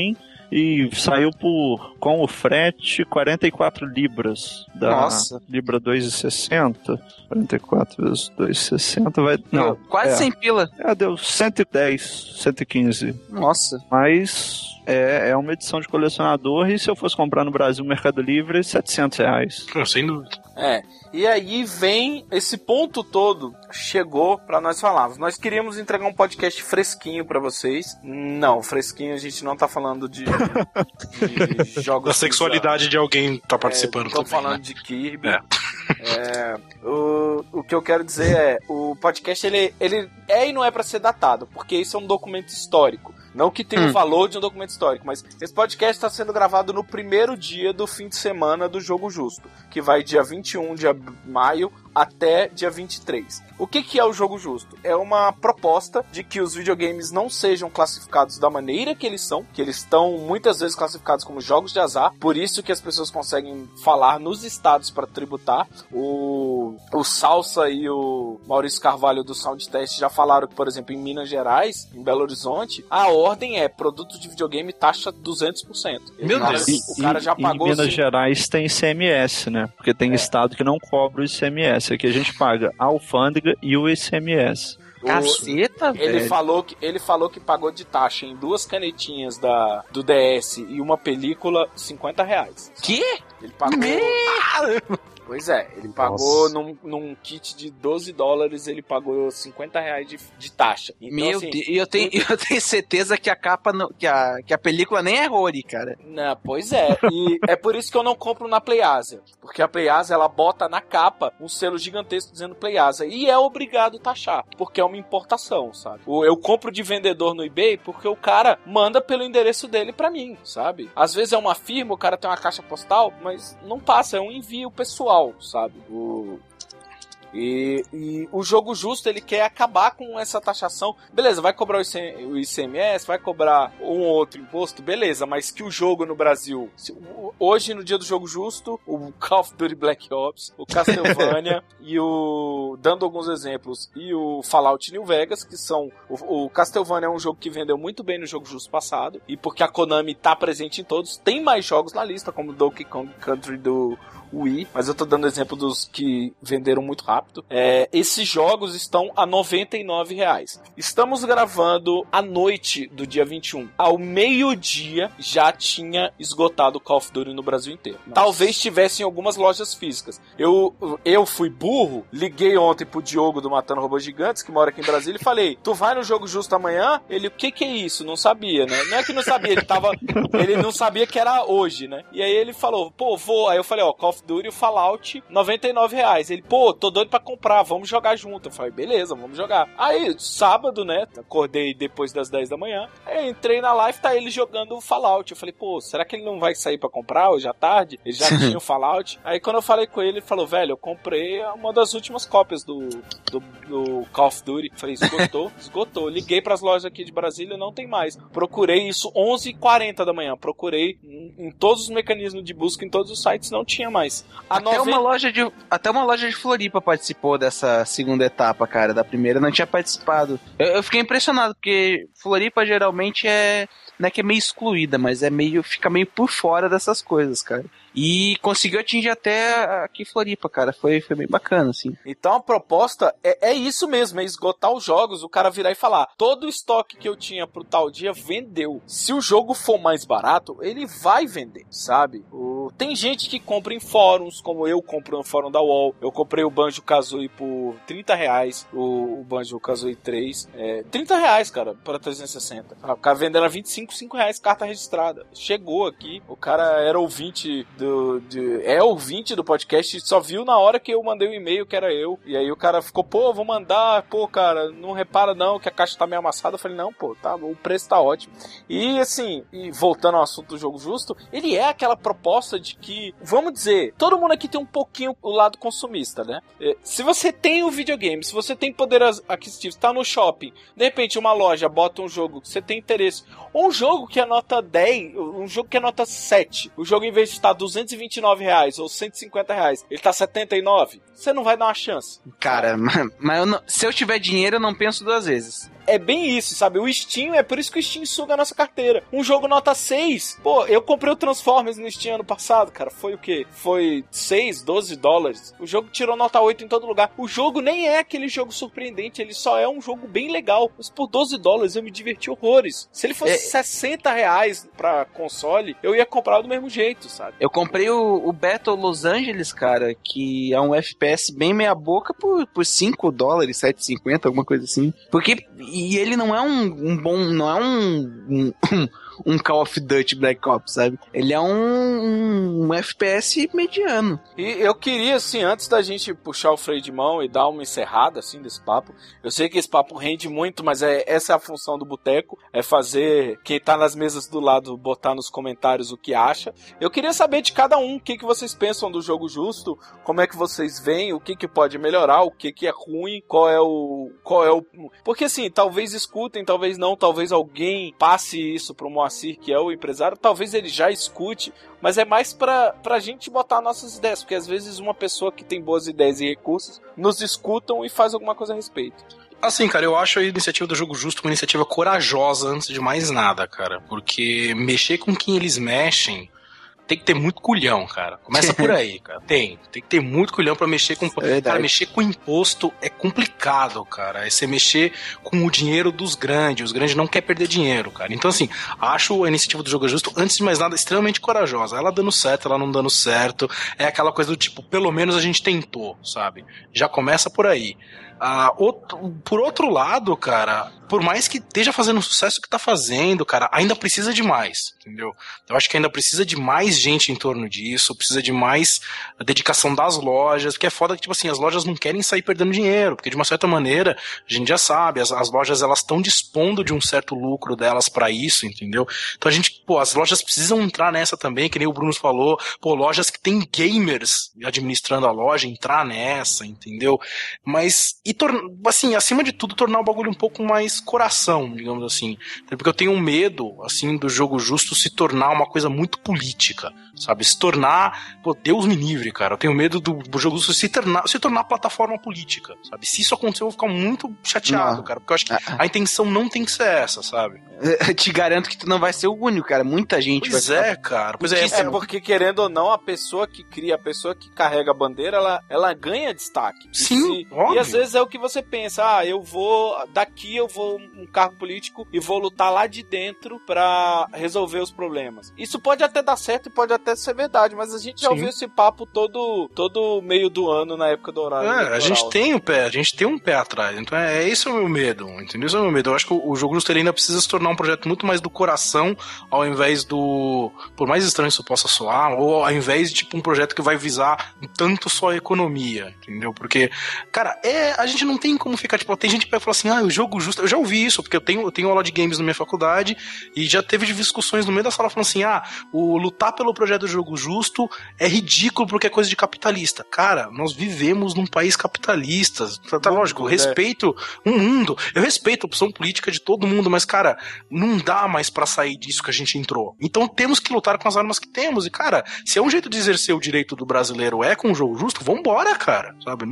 e saiu com o frete, 44 libras. Nossa. Libra 2,60. 44 vezes 2,60 vai... Não, quase 100 pila. Deu 110, 115. Nossa. Mas... É uma edição de colecionador e se eu fosse comprar no Brasil no Mercado Livre, R$700. Sem dúvida. E aí vem esse ponto todo, chegou pra nós falarmos. Nós queríamos entregar um podcast fresquinho pra vocês. Não, fresquinho a gente não tá falando de jogos... Da sexualidade de alguém tá participando também, falando né? de Kirby. O que eu quero dizer é, o podcast ele é e não é pra ser datado, porque isso é um documento histórico. Não que tenha o valor de um documento histórico, mas esse podcast está sendo gravado no primeiro dia do fim de semana do Jogo Justo, que vai dia 21 de maio até dia 23. O que é o Jogo Justo? É uma proposta de que os videogames não sejam classificados da maneira que eles são, que eles estão muitas vezes classificados como jogos de azar, por isso que as pessoas conseguem falar nos estados para tributar. O Salsa e o Maurício Carvalho do Soundtest já falaram que, por exemplo, em Minas Gerais, em Belo Horizonte, a ordem é produto de videogame taxa 200%. Meu Deus! O cara já pagou... Em Minas Gerais tem ICMS, né? Porque tem estado que não cobra o ICMS. Aqui a gente paga a alfândega e o ICMS. Caceta, ele velho. Ele falou que pagou de taxa em 2 canetinhas do DS e uma película R$50. Que? Ele pagou... Pois é, ele pagou num kit de $12, ele pagou R$50 de taxa. Então, Meu assim, Deus, eu tenho certeza que a capa, que a película nem é Rory, cara. Não, pois é, e é por isso que eu não compro na PlayAsia, porque a PlayAsia, ela bota na capa um selo gigantesco dizendo PlayAsia, e é obrigado a taxar, porque é uma importação, sabe? Eu compro de vendedor no eBay porque o cara manda pelo endereço dele pra mim, sabe? Às vezes é uma firma, o cara tem uma caixa postal, mas não passa, é um envio pessoal, sabe? E o Jogo Justo, ele quer acabar com essa taxação. Beleza, vai cobrar o ICMS, vai cobrar um outro imposto, beleza, mas que o jogo no Brasil... Hoje, no dia do Jogo Justo, o Call of Duty Black Ops, o Castlevania e dando alguns exemplos, e o Fallout New Vegas, que são... O Castlevania é um jogo que vendeu muito bem no Jogo Justo passado, e porque a Konami tá presente em todos, tem mais jogos na lista, como Donkey Kong Country do Wii, mas eu tô dando exemplo dos que venderam muito rápido. Esses jogos estão a R$99. Estamos gravando à noite do dia 21. Ao meio-dia já tinha esgotado o Call of Duty no Brasil inteiro. Nossa. Talvez tivesse em algumas lojas físicas. Eu fui burro, liguei ontem pro Diogo do Matando Robôs Gigantes, que mora aqui em Brasília, e falei, tu vai no Jogo Justo amanhã? Ele, o que é isso? Não sabia, né? Não é que não sabia, ele não sabia que era hoje, né? E aí ele falou, pô, vou. Aí eu falei, Call of Duty e o Fallout, R$99. Ele, pô, tô doido pra comprar, vamos jogar junto. Eu falei, beleza, vamos jogar. Aí, sábado, né, acordei depois das 10 da manhã, aí entrei na live, tá ele jogando o Fallout. Eu falei, pô, será que ele não vai sair pra comprar hoje à tarde? Ele já tinha o Fallout. Aí quando eu falei com ele falou, velho, eu comprei uma das últimas cópias do Call of Duty. Eu falei, esgotou. Liguei pras lojas aqui de Brasília, não tem mais. Procurei isso 11h40 da manhã, procurei em todos os mecanismos de busca, em todos os sites, não tinha mais. Até uma loja de Floripa participou dessa segunda etapa, cara. Da primeira não tinha participado. Eu fiquei impressionado, porque Floripa geralmente não é que é meio excluída, mas fica meio por fora dessas coisas, cara. E conseguiu atingir até aqui Floripa, cara. Foi bem bacana, assim. Então a proposta é isso mesmo, é esgotar os jogos, o cara virar e falar, todo o estoque que eu tinha pro tal dia vendeu. Se o jogo for mais barato, ele vai vender, sabe? Tem gente que compra em fóruns, como eu compro no fórum da UOL. Eu comprei o Banjo-Kazooie por R$30, o Banjo-Kazooie 3. R$30, cara, para 360. O cara vendendo a R$25 carta registrada. Chegou aqui, o cara era ouvinte ouvinte do podcast, só viu na hora que eu mandei o e-mail que era eu, e aí o cara ficou, pô, vou mandar, pô, cara, não repara não que a caixa tá meio amassada. Eu falei, não, pô, tá, o preço tá ótimo. E assim, voltando ao assunto do Jogo Justo, ele é aquela proposta de que, vamos dizer, todo mundo aqui tem um pouquinho o lado consumista, né? Se você tem o videogame, se você tem poder aquisitivo, tá no shopping, de repente uma loja bota um jogo que você tem interesse, ou um jogo que é nota 10, um jogo que é nota 7, o jogo em vez de estar R$229 ou R$150, ele tá R$79, você não vai dar uma chance. Cara, mas se eu tiver dinheiro, eu não penso duas vezes. é bem isso, sabe? O Steam, é por isso que o Steam suga a nossa carteira. Um jogo nota 6. Pô, eu comprei o Transformers no Steam ano passado, cara. Foi o quê? Foi 6, 12 dólares. O jogo tirou nota 8 em todo lugar. O jogo nem é aquele jogo surpreendente, ele só é um jogo bem legal. Mas por 12 dólares eu me diverti horrores. Se ele fosse 60 reais pra console, eu ia comprar do mesmo jeito, sabe? Eu comprei o Battle Los Angeles, cara, que é um FPS bem meia boca por 5 dólares, 7,50, alguma coisa assim. Porque, e ele não é um bom, não é um Call of Duty Black Ops, sabe? Ele é um FPS mediano. E eu queria, assim, antes da gente puxar o freio de mão e dar uma encerrada, assim, desse papo, eu sei que esse papo rende muito, mas essa é a função do Boteco, é fazer quem tá nas mesas do lado botar nos comentários o que acha. Eu queria saber de cada um o que vocês pensam do jogo justo, como é que vocês veem, o que pode melhorar, o que é ruim, qual é o... Porque, assim, talvez escutem, talvez não, talvez alguém passe isso pro Moacir, que é o empresário, talvez ele já escute, mas é mais pra gente botar nossas ideias, porque às vezes uma pessoa que tem boas ideias e recursos nos escutam e faz alguma coisa a respeito. Assim, cara, eu acho a iniciativa do Jogo Justo uma iniciativa corajosa antes de mais nada, cara, porque mexer com quem eles mexem tem que ter muito culhão, cara. Começa por aí, cara. Tem que ter muito culhão pra mexer com... Cara, mexer com imposto é complicado, cara. É você mexer com o dinheiro dos grandes. Os grandes não querem perder dinheiro, cara. Então, assim, acho a iniciativa do Jogo Justo, antes de mais nada, extremamente corajosa. Ela dando certo, ela não dando certo. É aquela coisa do tipo, pelo menos a gente tentou, sabe? Já começa por aí. Por outro lado, cara, por mais que esteja fazendo o sucesso que tá fazendo, cara, ainda precisa de mais, entendeu? Eu acho que ainda precisa de mais gente em torno disso, precisa de mais dedicação das lojas, porque é foda que, tipo assim, as lojas não querem sair perdendo dinheiro, porque de uma certa maneira, a gente já sabe, as lojas, elas estão dispondo de um certo lucro delas pra isso, entendeu? Então a gente, as lojas precisam entrar nessa também, que nem o Bruno falou, lojas que tem gamers administrando a loja, entrar nessa, entendeu? Mas, assim, acima de tudo, tornar o bagulho um pouco mais coração, digamos assim. Porque eu tenho medo, assim, do Jogo Justo se tornar uma coisa muito política, sabe? Se tornar, Deus me livre, cara. Eu tenho medo do Jogo Justo se tornar plataforma política, sabe? Se isso acontecer, eu vou ficar muito chateado, cara. Porque eu acho que a intenção não tem que ser essa, sabe? Eu te garanto que tu não vai ser o único, cara. Muita gente vai ser. Cara. Pois é, porque, querendo ou não, a pessoa que cria, a pessoa que carrega a bandeira, ela ganha destaque. Sim, e às vezes é o que você pensa, eu vou um cargo político e vou lutar lá de dentro pra resolver os problemas. Isso pode até dar certo e pode até ser verdade, mas a gente já ouviu esse papo todo meio do ano na época do horário. A gente tem um pé atrás, então esse é o meu medo, entendeu? Esse é o meu medo. Eu acho que o Jogo Justo ainda precisa se tornar um projeto muito mais do coração, ao invés por mais estranho isso possa soar, ou ao invés de tipo um projeto que vai visar tanto só a economia, entendeu? Porque, cara, a gente não tem como ficar, tipo, tem gente que vai falar assim, o Jogo Justo, eu já ouvi isso, porque eu tenho aula de games na minha faculdade, e já teve discussões no meio da sala falando assim, o lutar pelo projeto do Jogo Justo é ridículo porque é coisa de capitalista. Cara, nós vivemos num país capitalista, tá lógico, eu respeito o mundo, eu respeito a opção política de todo mundo, mas, cara, não dá mais pra sair disso que a gente entrou. Então temos que lutar com as armas que temos, e, cara, se é um jeito de exercer o direito do brasileiro com o Jogo Justo, vambora, cara, sabe?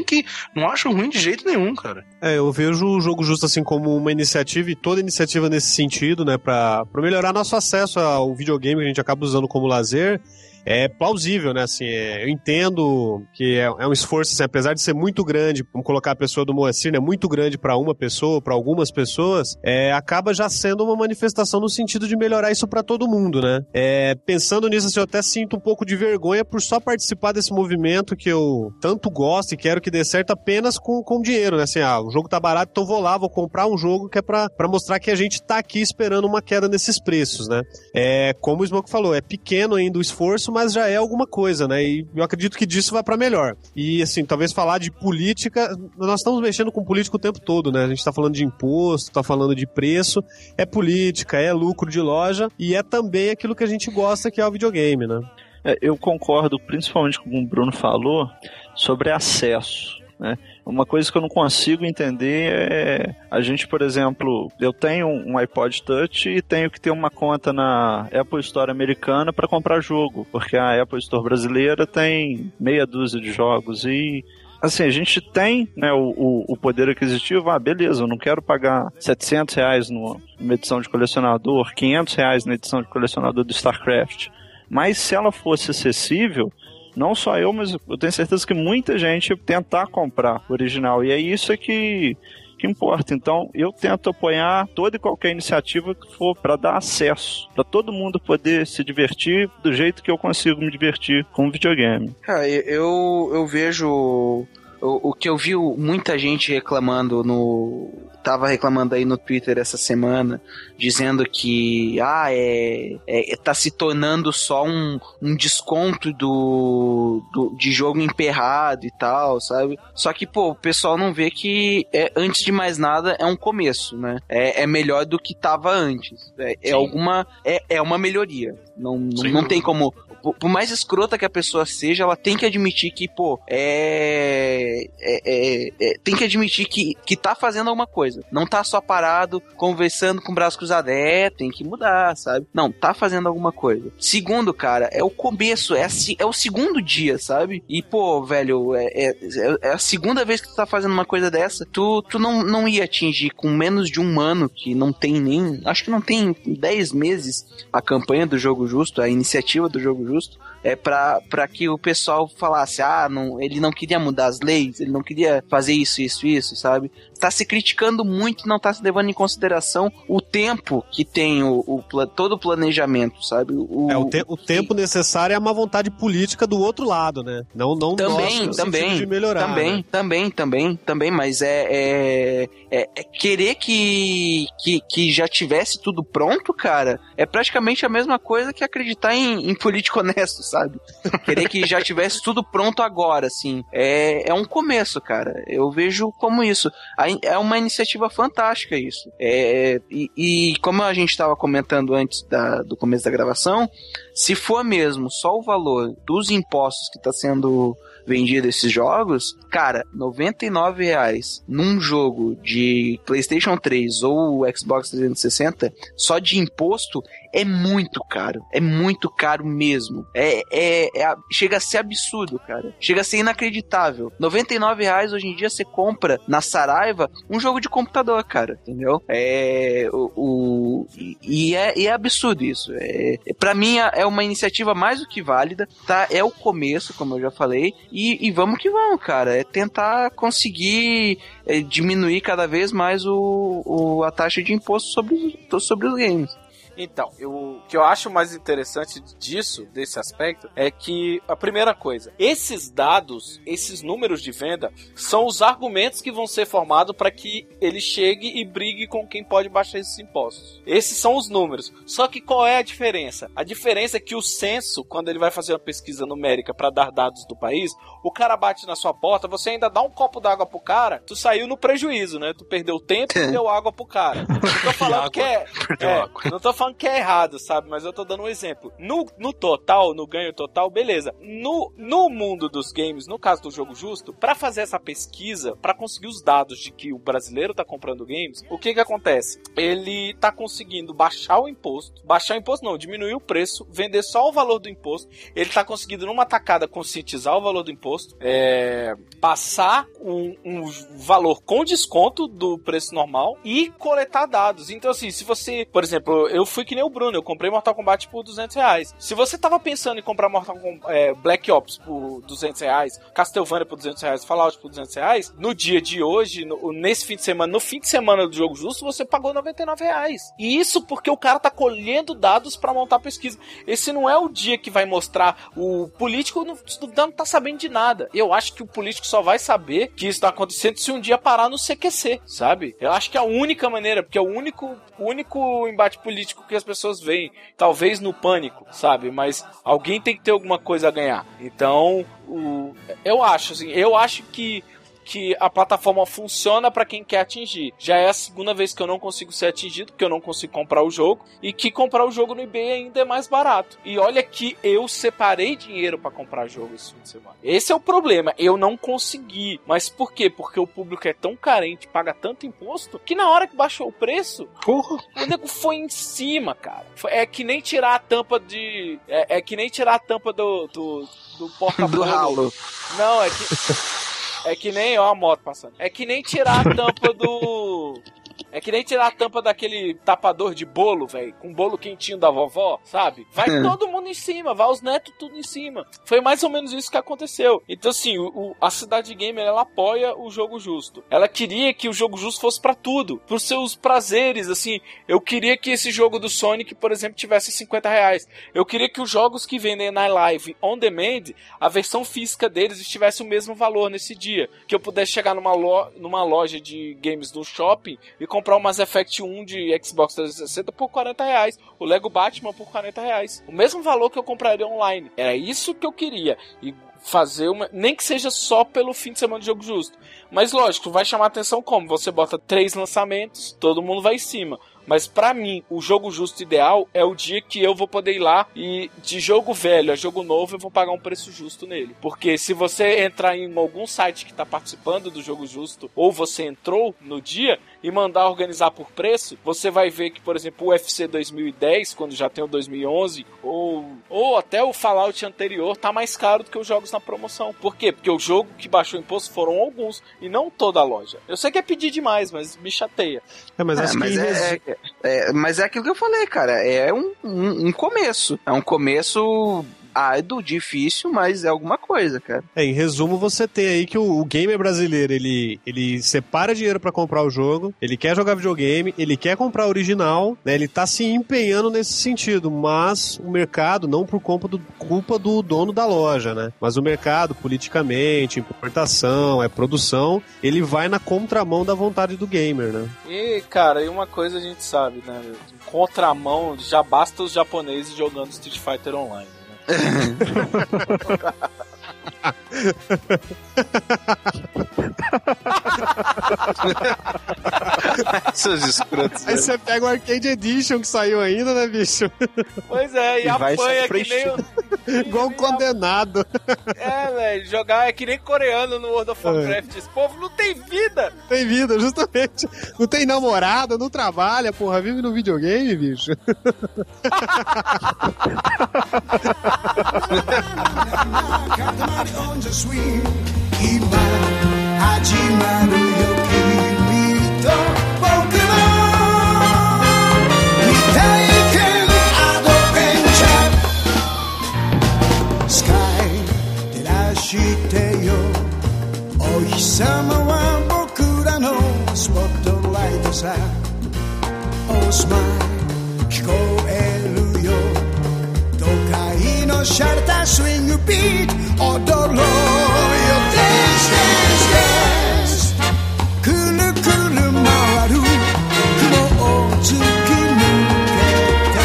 Não acho ruim de jeito nenhum, cara. Eu vejo o Jogo Justo assim como uma iniciativa, e toda iniciativa nesse sentido, né, pra melhorar nosso acesso ao videogame que a gente acaba usando como lazer. É plausível, né, assim, eu entendo que é um esforço, assim, apesar de ser muito grande, vamos colocar a pessoa do Moacir, né, muito grande pra uma pessoa, pra algumas pessoas, acaba já sendo uma manifestação no sentido de melhorar isso pra todo mundo, né. Pensando nisso, assim, eu até sinto um pouco de vergonha por só participar desse movimento que eu tanto gosto e quero que dê certo apenas com dinheiro, né, assim, o jogo tá barato, então vou comprar um jogo que é pra mostrar que a gente tá aqui esperando uma queda nesses preços, né. Como o Smoke falou, é pequeno ainda o esforço, mas já é alguma coisa, né? E eu acredito que disso vai pra melhor. E, assim, talvez falar de política... Nós estamos mexendo com política o tempo todo, né? A gente tá falando de imposto, tá falando de preço. É política, é lucro de loja e é também aquilo que a gente gosta, que é o videogame, né? Eu concordo principalmente com o que o Bruno falou sobre acesso, né? Uma coisa que eu não consigo entender é a gente, por exemplo, eu tenho um iPod Touch e tenho que ter uma conta na Apple Store americana para comprar jogo, porque a Apple Store brasileira tem meia dúzia de jogos e Assim, a gente tem, né, o poder aquisitivo, beleza, eu não quero pagar R$700 numa edição de colecionador, R$500 na edição de colecionador do StarCraft, mas se ela fosse acessível, não só eu, mas eu tenho certeza que muita gente ia tentar comprar o original, e é isso que importa. Então, eu tento apoiar toda e qualquer iniciativa que for para dar acesso, para todo mundo poder se divertir do jeito que eu consigo me divertir com o videogame. Cara, eu vejo o que eu vi muita gente reclamando tava reclamando aí no Twitter essa semana, dizendo que tá se tornando só um desconto de jogo emperrado e tal, sabe? Só que, pô, o pessoal não vê que, antes de mais nada, é um começo, né? É melhor do que tava antes. É uma melhoria. Não tem como... Por mais escrota que a pessoa seja, ela tem que admitir que, pô, tem que admitir que tá fazendo alguma coisa. Não tá só parado, conversando com o braço cruzado. Tem que mudar, sabe? Não, tá fazendo alguma coisa. Segundo, cara, é o começo, é o segundo dia, sabe? E, pô, velho, é a segunda vez que tu tá fazendo uma coisa dessa, tu não ia atingir com menos de um ano, que não tem nem... Acho que não tem 10 meses a campanha do Jogo Justo, a iniciativa do Jogo Justo, pra que o pessoal falasse, ele não queria mudar as leis, ele não queria fazer isso, sabe? Tá se criticando muito e não tá se levando em consideração o tempo que tem todo o planejamento, sabe? O tempo necessário é a má vontade política do outro lado, né? Não também, de melhorar. Também, mas querer que já tivesse tudo pronto, cara, é praticamente a mesma coisa que acreditar em político honesto, sabe? Querer que já tivesse tudo pronto agora, assim. É um começo, cara. Eu vejo como isso. É uma iniciativa fantástica isso. E como a gente estava comentando antes do começo da gravação, se for mesmo só o valor dos impostos que está sendo vendido esses jogos, cara, R$99 num jogo de PlayStation 3 ou Xbox 360, só de imposto, é muito caro mesmo. Chega a ser absurdo, cara. Chega a ser inacreditável. R$99 hoje em dia você compra na Saraiva um jogo de computador, cara, entendeu? É absurdo isso. Pra mim é uma iniciativa mais do que válida, tá? É o começo, como eu já falei, e vamos que vamos, cara. É tentar conseguir diminuir cada vez mais a taxa de imposto sobre os games. Então, o que eu acho mais interessante desse aspecto, é que a primeira coisa, esses dados, esses números de venda, são os argumentos que vão ser formados para que ele chegue e brigue com quem pode baixar esses impostos. Esses são os números. Só que qual é a diferença? A diferença é que o censo, quando ele vai fazer uma pesquisa numérica para dar dados do país, o cara bate na sua porta, você ainda dá um copo d'água pro cara, tu saiu no prejuízo, né? Tu perdeu tempo e deu água pro cara. Não tô falando não tô falando que é errado, sabe? Mas eu tô dando um exemplo. No total, no ganho total, beleza. No mundo dos games, no caso do Jogo Justo, pra fazer essa pesquisa, pra conseguir os dados de que o brasileiro tá comprando games, o que acontece? Ele tá conseguindo baixar o imposto, diminuir o preço, vender só o valor do imposto, ele tá conseguindo numa tacada conscientizar o valor do imposto, passar um valor com desconto do preço normal e coletar dados. Então assim, se você, por exemplo, eu fui que nem o Bruno, eu comprei Mortal Kombat por R$200. Se você tava pensando em comprar Black Ops por R$200, Castlevania por R$200, Fallout por R$200, no dia de hoje, nesse fim de semana, no fim de semana do Jogo Justo, você pagou R$99. E isso porque o cara tá colhendo dados pra montar pesquisa. Esse não é o dia que vai mostrar. O político não tá sabendo de nada. Eu acho que o político só vai saber que isso tá acontecendo se um dia parar no CQC, sabe? Eu acho que é a única maneira, porque é o único embate político que as pessoas veem, talvez no Pânico, sabe? Mas alguém tem que ter alguma coisa a ganhar. Então, eu acho que a plataforma funciona pra quem quer atingir. Já é a segunda vez que eu não consigo ser atingido, porque eu não consigo comprar o jogo, e que comprar o jogo no eBay ainda é mais barato. E olha que eu separei dinheiro pra comprar jogo esse fim de semana. Esse é o problema, eu não consegui. Mas por quê? Porque o público é tão carente, paga tanto imposto, que na hora que baixou o preço, o nego foi em cima, cara. É que nem tirar a tampa de... É que nem tirar a tampa do porta-fogo. Do ralo. Não, é que... É que nem, ó a moto passando. É que nem tirar a tampa do... É que nem tirar a tampa daquele tapador de bolo, velho, com bolo quentinho da vovó, sabe? Vai todo mundo em cima, vai os netos tudo em cima. Foi mais ou menos isso que aconteceu. Então, assim, a Cidade Gamer, ela apoia o jogo justo. Ela queria que o jogo justo fosse pra tudo, pros seus prazeres, assim. Eu queria que esse jogo do Sonic, por exemplo, tivesse R$50. Eu queria que os jogos que vendem na Live On Demand, a versão física deles estivesse o mesmo valor nesse dia. Que eu pudesse chegar numa loja de games do shopping e comprar o Mass Effect 1 de Xbox 360 por R$40. O Lego Batman por R$40. O mesmo valor que eu compraria online. Era isso que eu queria. E fazer uma... Nem que seja só pelo fim de semana de jogo justo. Mas lógico, vai chamar atenção como? Você bota 3 lançamentos, todo mundo vai em cima. Mas pra mim, o jogo justo ideal é o dia que eu vou poder ir lá e de jogo velho a jogo novo eu vou pagar um preço justo nele. Porque se você entrar em algum site que tá participando do jogo justo, ou você entrou no dia e mandar organizar por preço, você vai ver que, por exemplo, o UFC 2010, quando já tem o 2011, ou até o Fallout anterior, tá mais caro do que os jogos na promoção. Por quê? Porque o jogo que baixou o imposto foram alguns e não toda a loja. Eu sei que é pedir demais, mas me chateia. Mas é aquilo que eu falei, cara. É um começo. É um começo árduo, difícil, mas é alguma coisa, cara. Em resumo, você tem aí que o gamer brasileiro, ele separa dinheiro pra comprar o jogo, ele quer jogar videogame, ele quer comprar o original, né? Ele tá se empenhando nesse sentido, mas o mercado, não por culpa do dono da loja, né? Mas o mercado, politicamente, importação, produção, ele vai na contramão da vontade do gamer, né? E, cara, e uma coisa a gente sabe, né? Contramão, já basta os japoneses jogando Street Fighter Online. Seus escrotos. Aí você pega o Arcade Edition que saiu ainda, né, bicho? Pois é, e apanha que nem igual um condenado. É, velho, jogar é que nem coreano no World of Warcraft. Esse povo não tem vida. Tem vida, justamente. Não tem namorada, não trabalha, porra, vive no videogame, bicho. Oh, smile, 聞こえるよ都会のシャルタースイングビート踊ろうよ Dance, dance, dance くるくる回る雲を突き抜けて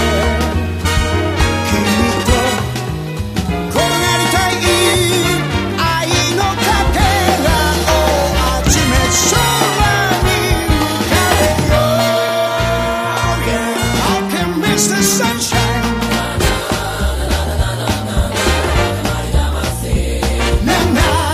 君と転がりたい愛のかけらを集め空に浮かべよう How can miss the sunshine Na na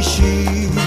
しい